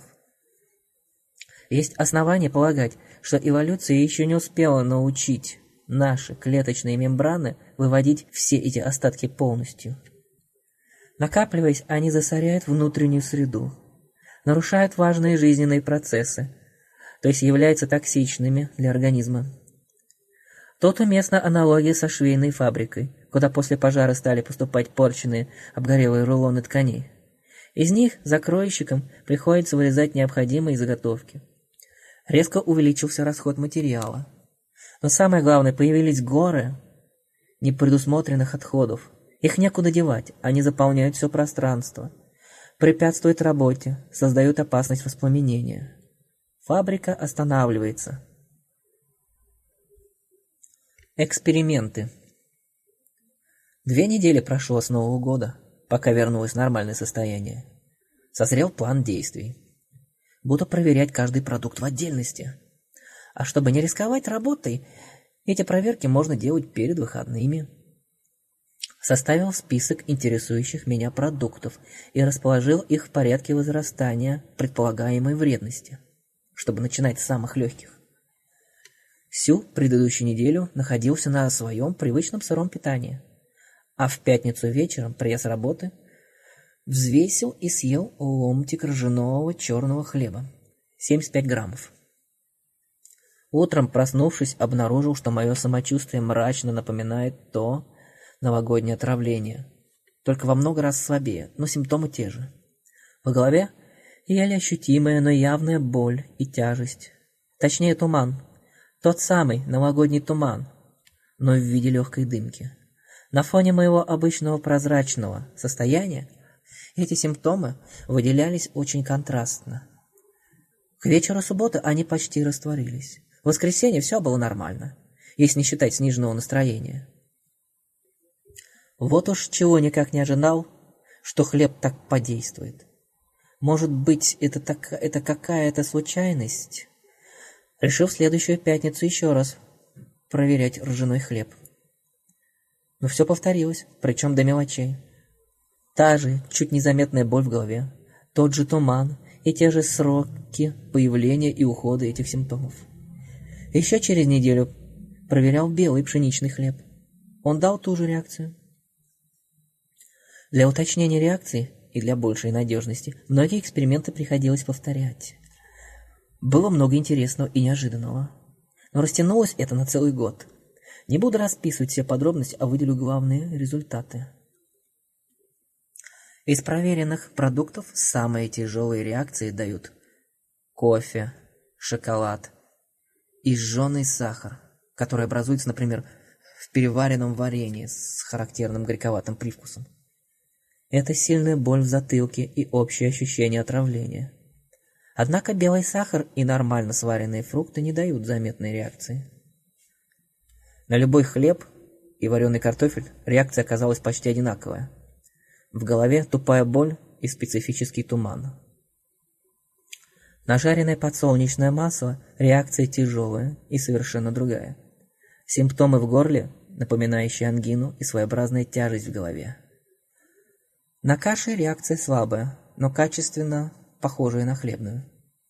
Есть основания полагать, что эволюция еще не успела научить наши клеточные мембраны выводить все эти остатки полностью. Накапливаясь, они засоряют внутреннюю среду, нарушают важные жизненные процессы, то есть являются токсичными для организма. Тут уместна аналогия со швейной фабрикой, куда после пожара стали поступать порченные обгорелые рулоны тканей. Из них закройщикам приходится вырезать необходимые заготовки. Резко увеличился расход материала. Но самое главное, появились горы непредусмотренных отходов. Их некуда девать, они заполняют все пространство. препятствуют работе, создают опасность воспламенения. Фабрика останавливается. Эксперименты. 2 недели прошло с Нового года, пока вернулось в нормальное состояние. Созрел план действий. Буду проверять каждый продукт в отдельности. А чтобы не рисковать работой, эти проверки можно делать перед выходными. Составил список интересующих меня продуктов и расположил их в порядке возрастания предполагаемой вредности, чтобы начинать с самых легких. Всю предыдущую неделю находился на своем привычном сыром питании, а в пятницу вечером, придя с работы, взвесил и съел ломтик ржаного черного хлеба, 75 граммов. Утром, проснувшись, обнаружил, что мое самочувствие мрачно напоминает то новогоднее отравление, только во много раз слабее, но симптомы те же. В голове еле ощутимая, но явная боль и тяжесть, точнее туман, тот самый новогодний туман, но в виде легкой дымки. На фоне моего обычного прозрачного состояния эти симптомы выделялись очень контрастно. К вечеру субботы они почти растворились. В воскресенье все было нормально, если не считать сниженного настроения. Вот уж чего никак не ожидал, что хлеб так подействует. Может быть, это какая-то случайность? Решил в следующую пятницу еще раз проверять ржаной хлеб. Но все повторилось, причем до мелочей. Та же чуть незаметная боль в голове, тот же туман и те же сроки появления и ухода этих симптомов. Еще через неделю проверял белый пшеничный хлеб. Он дал ту же реакцию. Для уточнения реакции и для большей надежности многие эксперименты приходилось повторять. Было много интересного и неожиданного, но растянулось это на целый год. Не буду расписывать все подробности, а выделю главные результаты. Из проверенных продуктов самые тяжелые реакции дают кофе, шоколад и жженый сахар, который образуется, например, в переваренном варенье с характерным горьковатым привкусом. Это сильная боль в затылке и общее ощущение отравления. Однако белый сахар и нормально сваренные фрукты не дают заметной реакции. На любой хлеб и вареный картофель реакция оказалась почти одинаковая. В голове тупая боль и специфический туман. На жареное подсолнечное масло реакция тяжелая и совершенно другая. Симптомы в горле, напоминающие ангину, и своеобразная тяжесть в голове. На каши реакция слабая, но качественно похожая на хлебную.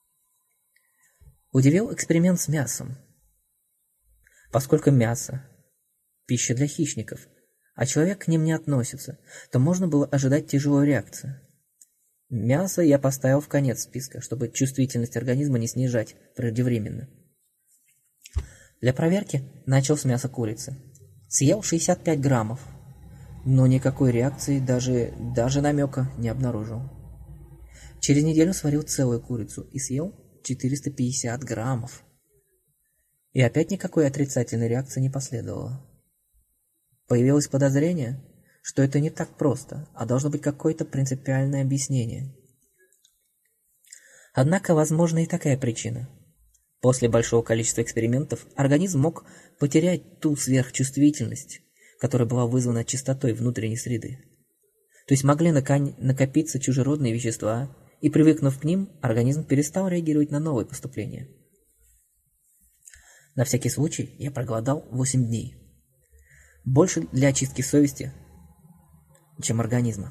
Удивил эксперимент с мясом. Поскольку мясо – пища для хищников, а человек к ним не относится, то можно было ожидать тяжелую реакцию. Мясо я поставил в конец списка, чтобы чувствительность организма не снижать преждевременно. Для проверки начал с мяса курицы. Съел 65 граммов, но никакой реакции, даже намека не обнаружил. Через неделю сварил целую курицу и съел 450 граммов. И опять никакой отрицательной реакции не последовало. Появилось подозрение, что это не так просто, а должно быть какое-то принципиальное объяснение. Однако, возможна и такая причина. После большого количества экспериментов организм мог потерять ту сверхчувствительность, которая была вызвана чистотой внутренней среды. То есть могли накопиться чужеродные вещества, и, привыкнув к ним, организм перестал реагировать на новые поступления. На всякий случай я проголодал 8 дней. Больше для очистки совести, чем организма.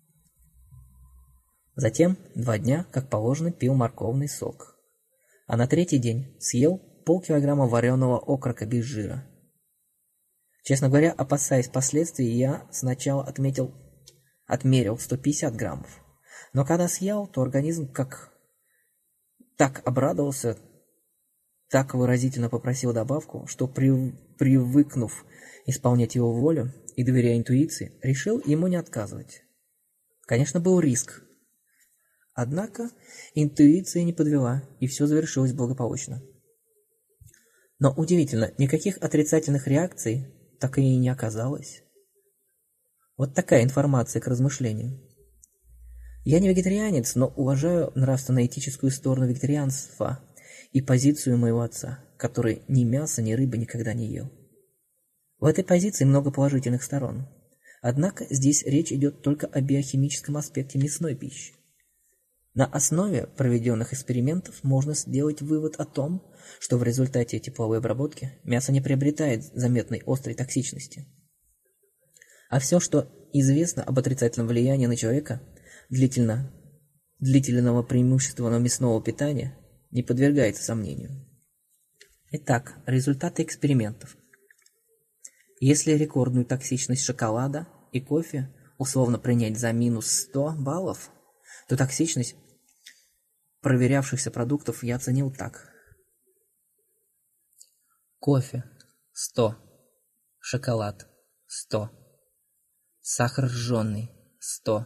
Затем 2 дня, как положено, пил морковный сок. А на 3-й день съел полкилограмма вареного окорока без жира. Честно говоря, опасаясь последствий, я сначала отмерил 150 граммов. Но когда съел, то организм так обрадовался, так выразительно попросил добавку, что, привыкнув исполнять его волю и доверяя интуиции, решил ему не отказывать. Конечно, был риск. Однако интуиция не подвела, и все завершилось благополучно. Но удивительно, никаких отрицательных реакций так и не оказалось. Вот такая информация к размышлению. Я не вегетарианец, но уважаю нравственно-этическую сторону вегетарианства и позицию моего отца, который ни мяса, ни рыбы никогда не ел. В этой позиции много положительных сторон. Однако здесь речь идет только о биохимическом аспекте мясной пищи. На основе проведенных экспериментов можно сделать вывод о том, что в результате тепловой обработки мясо не приобретает заметной острой токсичности. А все, что известно об отрицательном влиянии на человека длительного преимущественного мясного питания, не подвергается сомнению. Итак, результаты экспериментов. Если рекордную токсичность шоколада и кофе условно принять за минус 100 баллов, то токсичность проверявшихся продуктов я оценил так. Кофе – 100, шоколад – 100, сахар ржаный – 100,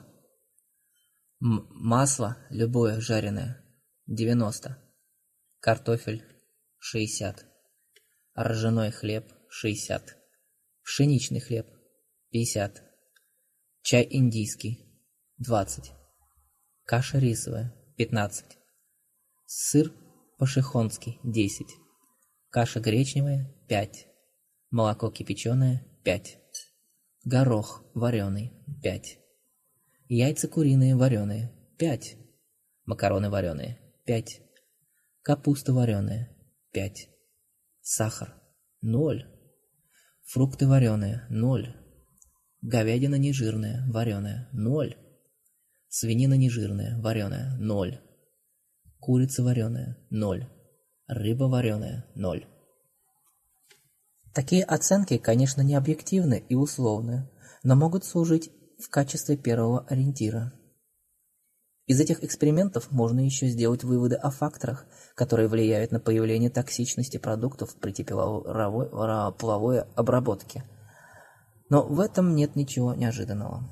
масло любое жареное – 90, картофель – 60, ржаной хлеб – 60, пшеничный хлеб – 50, чай индийский – 20, каша рисовая – 15, сыр пашихонский – 10, каша гречневая – 5, молоко кипяченое – 5, горох вареный – 5, яйца куриные вареные – 5, макароны вареные – 5, капуста вареная – 5, сахар – 0, фрукты вареные – 0, говядина нежирная вареная – 0, свинина нежирная вареная – 0, курица вареная – 0, рыба вареная – 0. Такие оценки, конечно, не объективны и условны, но могут служить в качестве первого ориентира. Из этих экспериментов можно еще сделать выводы о факторах, которые влияют на появление токсичности продуктов при тепловой обработке. Но в этом нет ничего неожиданного.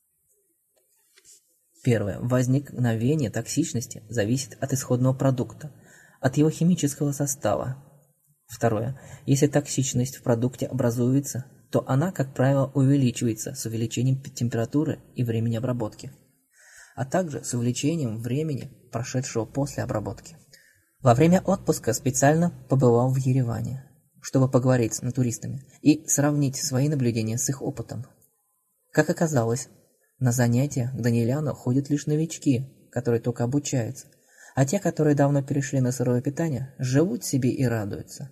Первое. Возникновение токсичности зависит от исходного продукта, от его химического состава. Второе. Если токсичность в продукте образуется, то она, как правило, увеличивается с увеличением температуры и времени обработки, а также с увеличением времени, прошедшего после обработки. Во время отпуска специально побывал в Ереване, чтобы поговорить с натуристами и сравнить свои наблюдения с их опытом. Как оказалось, на занятия к Даниэляну ходят лишь новички, которые только обучаются, а те, которые давно перешли на сырое питание, живут себе и радуются.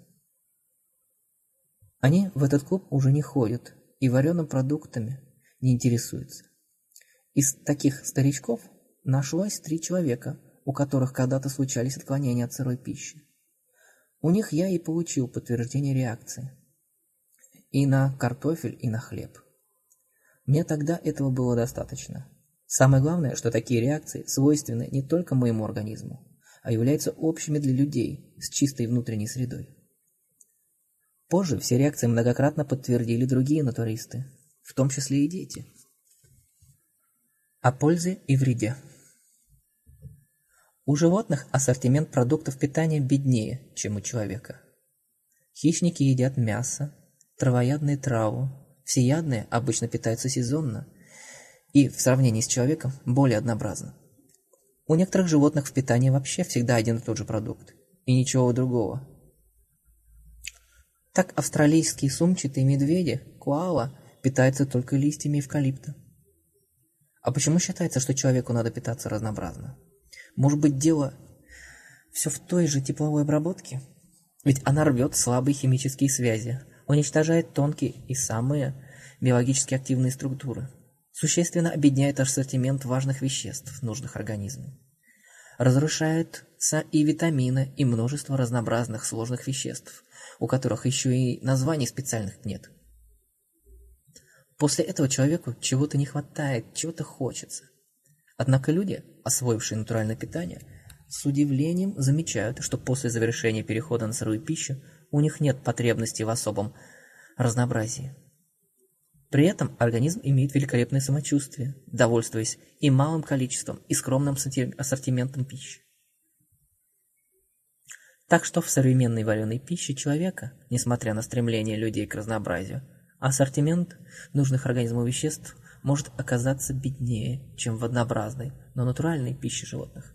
Они в этот клуб уже не ходят и вареными продуктами не интересуются. Из таких старичков нашлось 3 человека, у которых когда-то случались отклонения от сырой пищи. У них я и получил подтверждение реакции. И на картофель, и на хлеб. Мне тогда этого было достаточно. Самое главное, что такие реакции свойственны не только моему организму, а являются общими для людей с чистой внутренней средой. Позже все реакции многократно подтвердили другие натуристы, в том числе и дети. О пользе и вреде. У животных ассортимент продуктов питания беднее, чем у человека. Хищники едят мясо, травоядные траву, всеядные обычно питаются сезонно и, в сравнении с человеком, более однообразно. У некоторых животных в питании вообще всегда один и тот же продукт, и ничего другого. Так австралийские сумчатые медведи, коала, питаются только листьями эвкалипта. А почему считается, что человеку надо питаться разнообразно? Может быть, дело все в той же тепловой обработке? Ведь она рвет слабые химические связи, уничтожает тонкие и самые биологически активные структуры, существенно обедняет ассортимент важных веществ, нужных организму. Разрушаются и витамины, и множество разнообразных сложных веществ, у которых еще и названий специальных нет. После этого человеку чего-то не хватает, чего-то хочется. Однако люди, освоившие натуральное питание, с удивлением замечают, что после завершения перехода на сырую пищу у них нет потребности в особом разнообразии. При этом организм имеет великолепное самочувствие, довольствуясь и малым количеством, и скромным ассортиментом пищи. Так что в современной вареной пище человека, несмотря на стремление людей к разнообразию, ассортимент нужных организму веществ может оказаться беднее, чем в однообразной, но натуральной пище животных.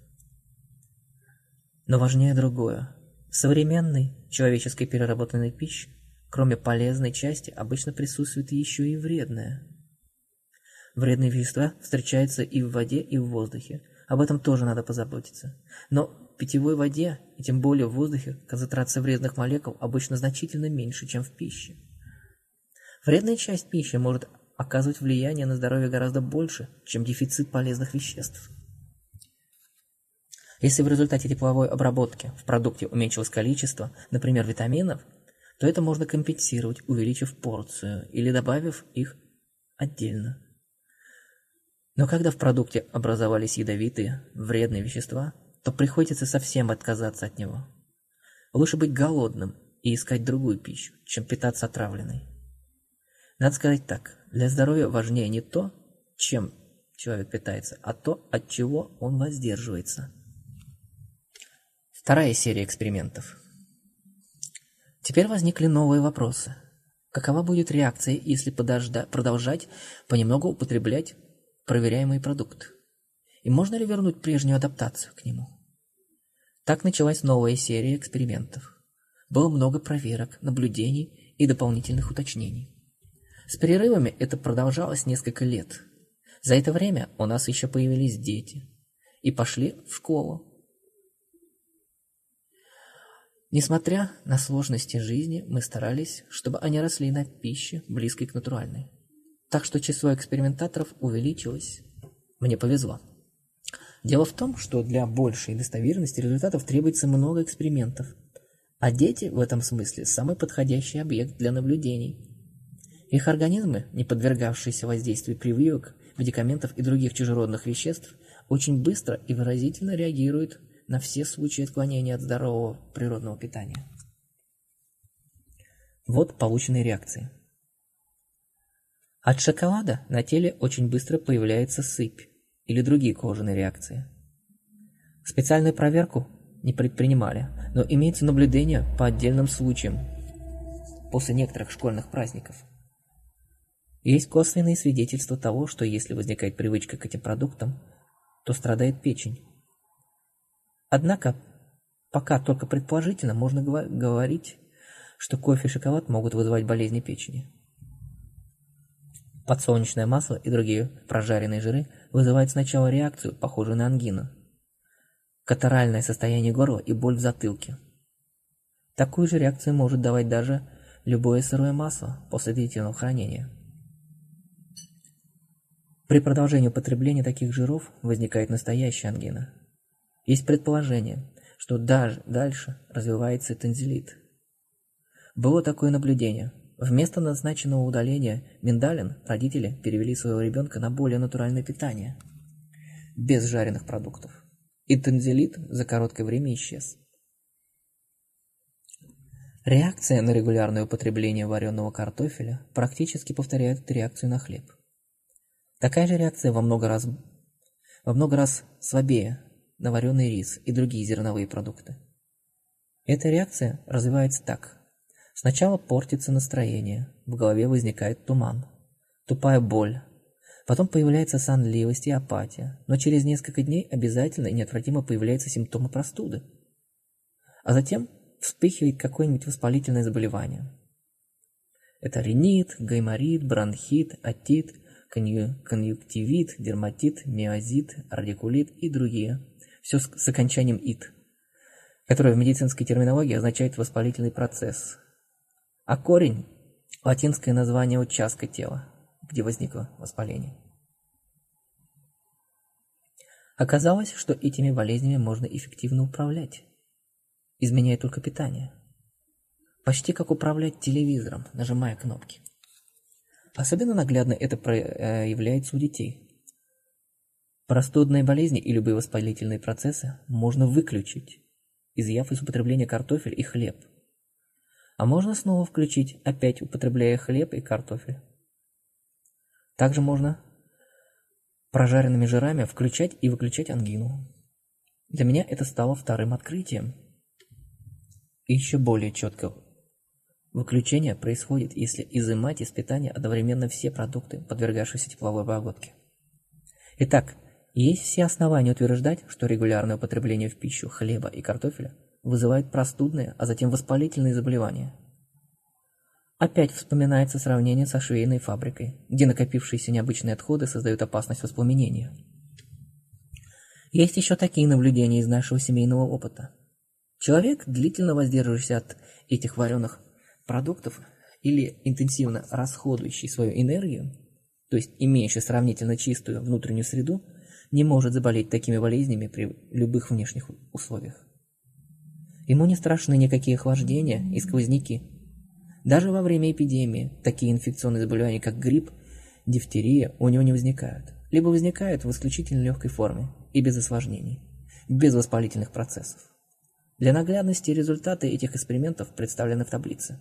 Но важнее другое. В современной человеческой переработанной пище, кроме полезной части, обычно присутствует еще и вредная. Вредные вещества встречаются и в воде, и в воздухе. Об этом тоже надо позаботиться. Но в питьевой воде, и тем более в воздухе, концентрация вредных молекул обычно значительно меньше, чем в пище. Вредная часть пищи может оказывать влияние на здоровье гораздо больше, чем дефицит полезных веществ. Если в результате тепловой обработки в продукте уменьшилось количество, например, витаминов, то это можно компенсировать, увеличив порцию или добавив их отдельно. Но когда в продукте образовались ядовитые, вредные вещества, то приходится совсем отказаться от него. Лучше быть голодным и искать другую пищу, чем питаться отравленной. Надо сказать так, для здоровья важнее не то, чем человек питается, а то, от чего он воздерживается. Вторая серия экспериментов. Теперь возникли новые вопросы. Какова будет реакция, если продолжать понемногу употреблять проверяемый продукт? И можно ли вернуть прежнюю адаптацию к нему? Так началась новая серия экспериментов. Было много проверок, наблюдений и дополнительных уточнений. С перерывами это продолжалось несколько лет. За это время у нас еще появились дети и пошли в школу. Несмотря на сложности жизни, мы старались, чтобы они росли на пище, близкой к натуральной. Так что число экспериментаторов увеличилось. Мне повезло. Дело в том, что для большей достоверности результатов требуется много экспериментов, а дети в этом смысле самый подходящий объект для наблюдений. Их организмы, не подвергавшиеся воздействию прививок, медикаментов и других чужеродных веществ, очень быстро и выразительно реагируют на все случаи отклонения от здорового природного питания. Вот полученные реакции. От шоколада на теле очень быстро появляется сыпь или другие кожаные реакции. Специальную проверку не предпринимали, но имеется наблюдение по отдельным случаям после некоторых школьных праздников. Есть косвенные свидетельства того, что если возникает привычка к этим продуктам, то страдает печень. Однако, пока только предположительно можно говорить, что кофе и шоколад могут вызывать болезни печени. Подсолнечное масло и другие прожаренные жиры вызывают сначала реакцию, похожую на ангину, катаральное состояние горла и боль в затылке. Такую же реакцию может давать даже любое сырое масло после длительного хранения. При продолжении употребления таких жиров возникает настоящая ангина. Есть предположение, что даже дальше развивается танзелит. Было такое наблюдение. Вместо назначенного удаления миндалин родители перевели своего ребенка на более натуральное питание, без жареных продуктов. И танзелит за короткое время исчез. Реакция на регулярное употребление вареного картофеля практически повторяет реакцию на хлеб. Такая же реакция во много раз слабее на вареный рис и другие зерновые продукты. Эта реакция развивается так. Сначала портится настроение, в голове возникает туман, тупая боль, потом появляется сонливость и апатия, но через несколько дней обязательно и неотвратимо появляются симптомы простуды. А затем вспыхивает какое-нибудь воспалительное заболевание. Это ринит, гайморит, бронхит, отит, конъюнктивит, дерматит, миозит, радикулит и другие. Все с окончанием «ит», которое в медицинской терминологии означает воспалительный процесс. А корень – латинское название участка тела, где возникло воспаление. Оказалось, что этими болезнями можно эффективно управлять, изменяя только питание. Почти как управлять телевизором, нажимая кнопки. Особенно наглядно это проявляется у детей. Простудные болезни и любые воспалительные процессы можно выключить, изъяв из употребления картофель и хлеб. А можно снова включить, опять употребляя хлеб и картофель. Также можно прожаренными жирами включать и выключать ангину. Для меня это стало вторым открытием. И еще более четко Выключение происходит, если изымать из питания одновременно все продукты, подвергавшиеся тепловой обработке. Итак, есть все основания утверждать, что регулярное употребление в пищу хлеба и картофеля вызывает простудные, а затем воспалительные заболевания. Опять вспоминается сравнение со швейной фабрикой, где накопившиеся необычные отходы создают опасность воспламенения. Есть еще такие наблюдения из нашего семейного опыта. Человек, длительно воздерживающийся от этих вареных продуктов или интенсивно расходующий свою энергию, то есть имеющий сравнительно чистую внутреннюю среду, не может заболеть такими болезнями при любых внешних условиях. Ему не страшны никакие охлаждения и сквозняки. Даже во время эпидемии такие инфекционные заболевания, как грипп, дифтерия, у него не возникают. Либо возникают в исключительно легкой форме и без осложнений, без воспалительных процессов. Для наглядности результаты этих экспериментов представлены в таблице.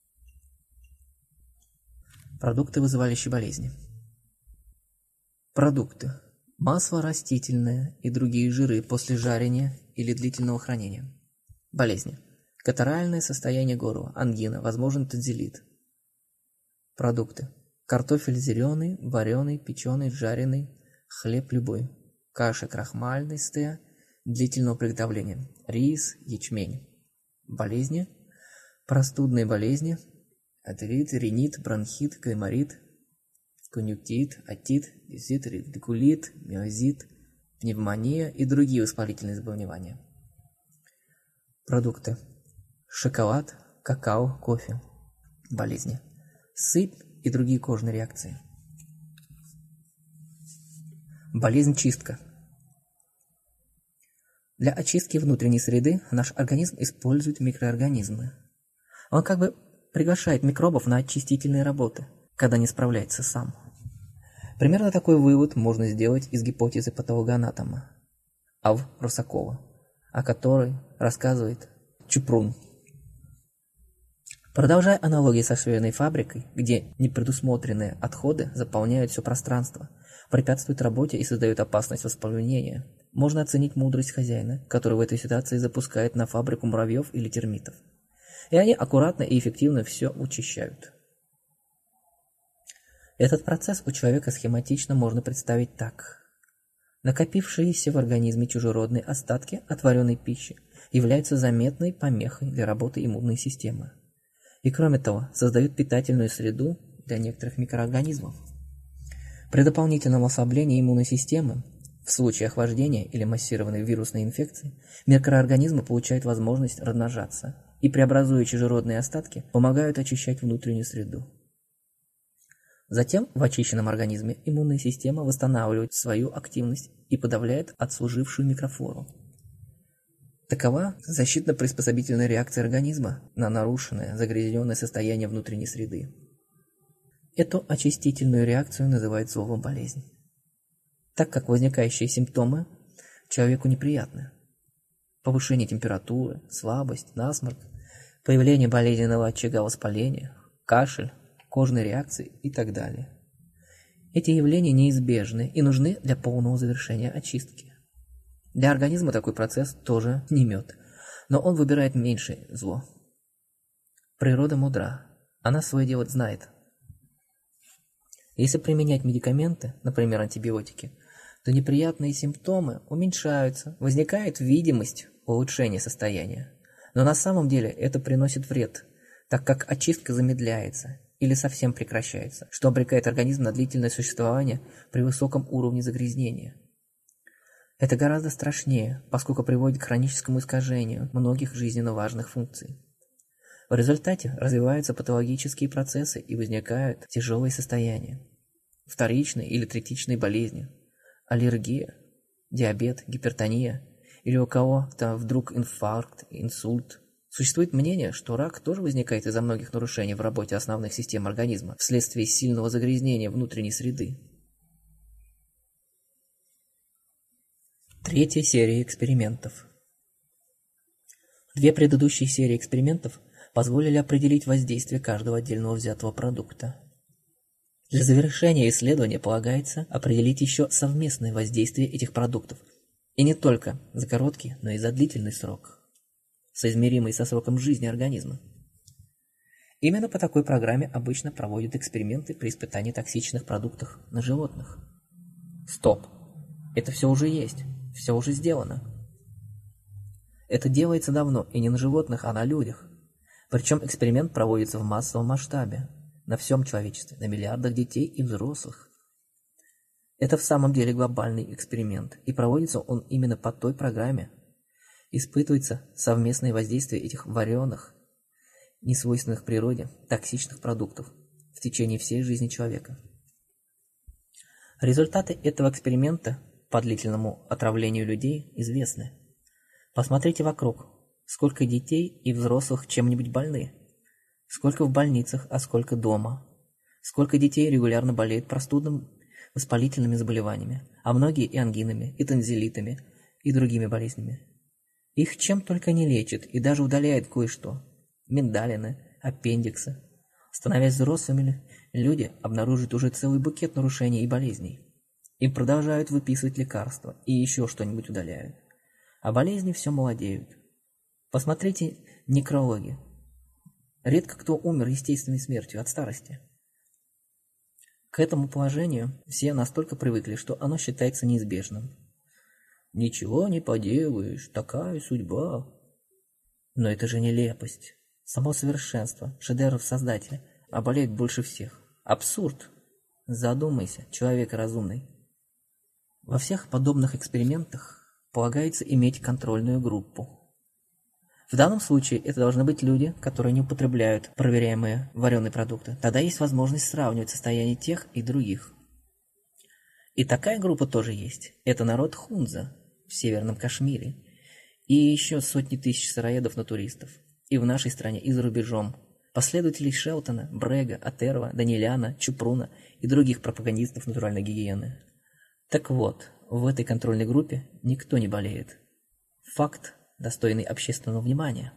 Продукты, вызывающие болезни. Продукты. Масло растительное и другие жиры после жарения или длительного хранения. Болезни. Катаральное состояние горла, ангина, возможен тонзиллит. Продукты. Картофель зеленый, вареный, печеный, жареный, хлеб любой. Каша крахмалистая, длительного приготовления. Рис, ячмень. Болезни. Простудные болезни. Отит, ринит, бронхит, гайморит, конъюнктивит, отит, дифтерит, редикулит, миозит, пневмония и другие воспалительные заболевания. Продукты. Шоколад, какао, кофе. Болезни. Сыпь и другие кожные реакции. Болезнь чистка. Для очистки внутренней среды наш организм использует микроорганизмы. Он как бы приглашает микробов на очистительные работы, когда не справляется сам. Примерно такой вывод можно сделать из гипотезы патологоанатома А.В. Русакова, о которой рассказывает Чупрун. Продолжая аналогии со швейной фабрикой, где непредусмотренные отходы заполняют все пространство, препятствуют работе и создают опасность воспламенения, можно оценить мудрость хозяина, который в этой ситуации запускает на фабрику муравьев или термитов. И они аккуратно и эффективно все учищают. Этот процесс у человека схематично можно представить так. Накопившиеся в организме чужеродные остатки от вареной пищи являются заметной помехой для работы иммунной системы. И кроме того, создают питательную среду для некоторых микроорганизмов. При дополнительном ослаблении иммунной системы, в случае охлаждения или массированной вирусной инфекции, микроорганизмы получают возможность размножаться и, преобразуя чужеродные остатки, помогают очищать внутреннюю среду. Затем в очищенном организме иммунная система восстанавливает свою активность и подавляет отслужившую микрофлору. Такова защитно-приспособительная реакция организма на нарушенное, загрязненное состояние внутренней среды. Эту очистительную реакцию называют словом болезнь, так как возникающие симптомы человеку неприятны. Повышение температуры, слабость, насморк, появление болезненного очага воспаления, кашель, кожные реакции и так далее. Эти явления неизбежны и нужны для полного завершения очистки. Для организма такой процесс тоже не мед, но он выбирает меньшее зло. Природа мудра, она свое дело знает. Если применять медикаменты, например, антибиотики, то неприятные симптомы уменьшаются, возникает видимость улучшения состояния. Но на самом деле это приносит вред, так как очистка замедляется или совсем прекращается, что обрекает организм на длительное существование при высоком уровне загрязнения. Это гораздо страшнее, поскольку приводит к хроническому искажению многих жизненно важных функций. В результате развиваются патологические процессы и возникают тяжелые состояния, вторичные или третичные болезни, аллергия, диабет, гипертония или у кого-то вдруг инфаркт, инсульт. Существует мнение, что рак тоже возникает из-за многих нарушений в работе основных систем организма вследствие сильного загрязнения внутренней среды. Третья серия экспериментов. Две предыдущие серии экспериментов позволили определить воздействие каждого отдельного взятого продукта. Для завершения исследования полагается определить еще совместное воздействие этих продуктов, и не только за короткий, но и за длительный срок, соизмеримый со сроком жизни организма. Именно по такой программе обычно проводят эксперименты при испытании токсичных продуктов на животных. Стоп! Это все уже есть, все уже сделано. Это делается давно, и не на животных, а на людях. Причем эксперимент проводится в массовом масштабе, на всем человечестве, на миллиардах детей и взрослых. Это в самом деле глобальный эксперимент, и проводится он именно по той программе. Испытывается совместное воздействие этих вареных, несвойственных природе, токсичных продуктов в течение всей жизни человека. Результаты этого эксперимента по длительному отравлению людей известны. Посмотрите вокруг, сколько детей и взрослых чем-нибудь больны, сколько в больницах, а сколько дома, сколько детей регулярно болеют простудными воспалительными заболеваниями, а многие и ангинами, и тонзиллитами, и другими болезнями. Их чем только не лечат и даже удаляют кое-что. Миндалины, аппендиксы. Становясь взрослыми, люди обнаруживают уже целый букет нарушений и болезней. Им продолжают выписывать лекарства и еще что-нибудь удаляют. А болезни все молодеют. Посмотрите некрологи. Редко кто умер естественной смертью от старости. К этому положению все настолько привыкли, что оно считается неизбежным. Ничего не поделаешь, такая судьба. Но это же нелепость. Само совершенство, шедевр Создателя, оболеет больше всех. Абсурд. Задумайся, человек разумный. Во всех подобных экспериментах полагается иметь контрольную группу. В данном случае это должны быть люди, которые не употребляют проверяемые вареные продукты. Тогда есть возможность сравнивать состояние тех и других. И такая группа тоже есть. Это народ Хунза в Северном Кашмире. И еще сотни тысяч сыроедов-натуристов. И в нашей стране, и за рубежом. Последователей Шелтона, Брега, Атерва, Даниэляна, Чупруна и других пропагандистов натуральной гигиены. Так вот, в этой контрольной группе никто не болеет. Факт, достойный общественного внимания.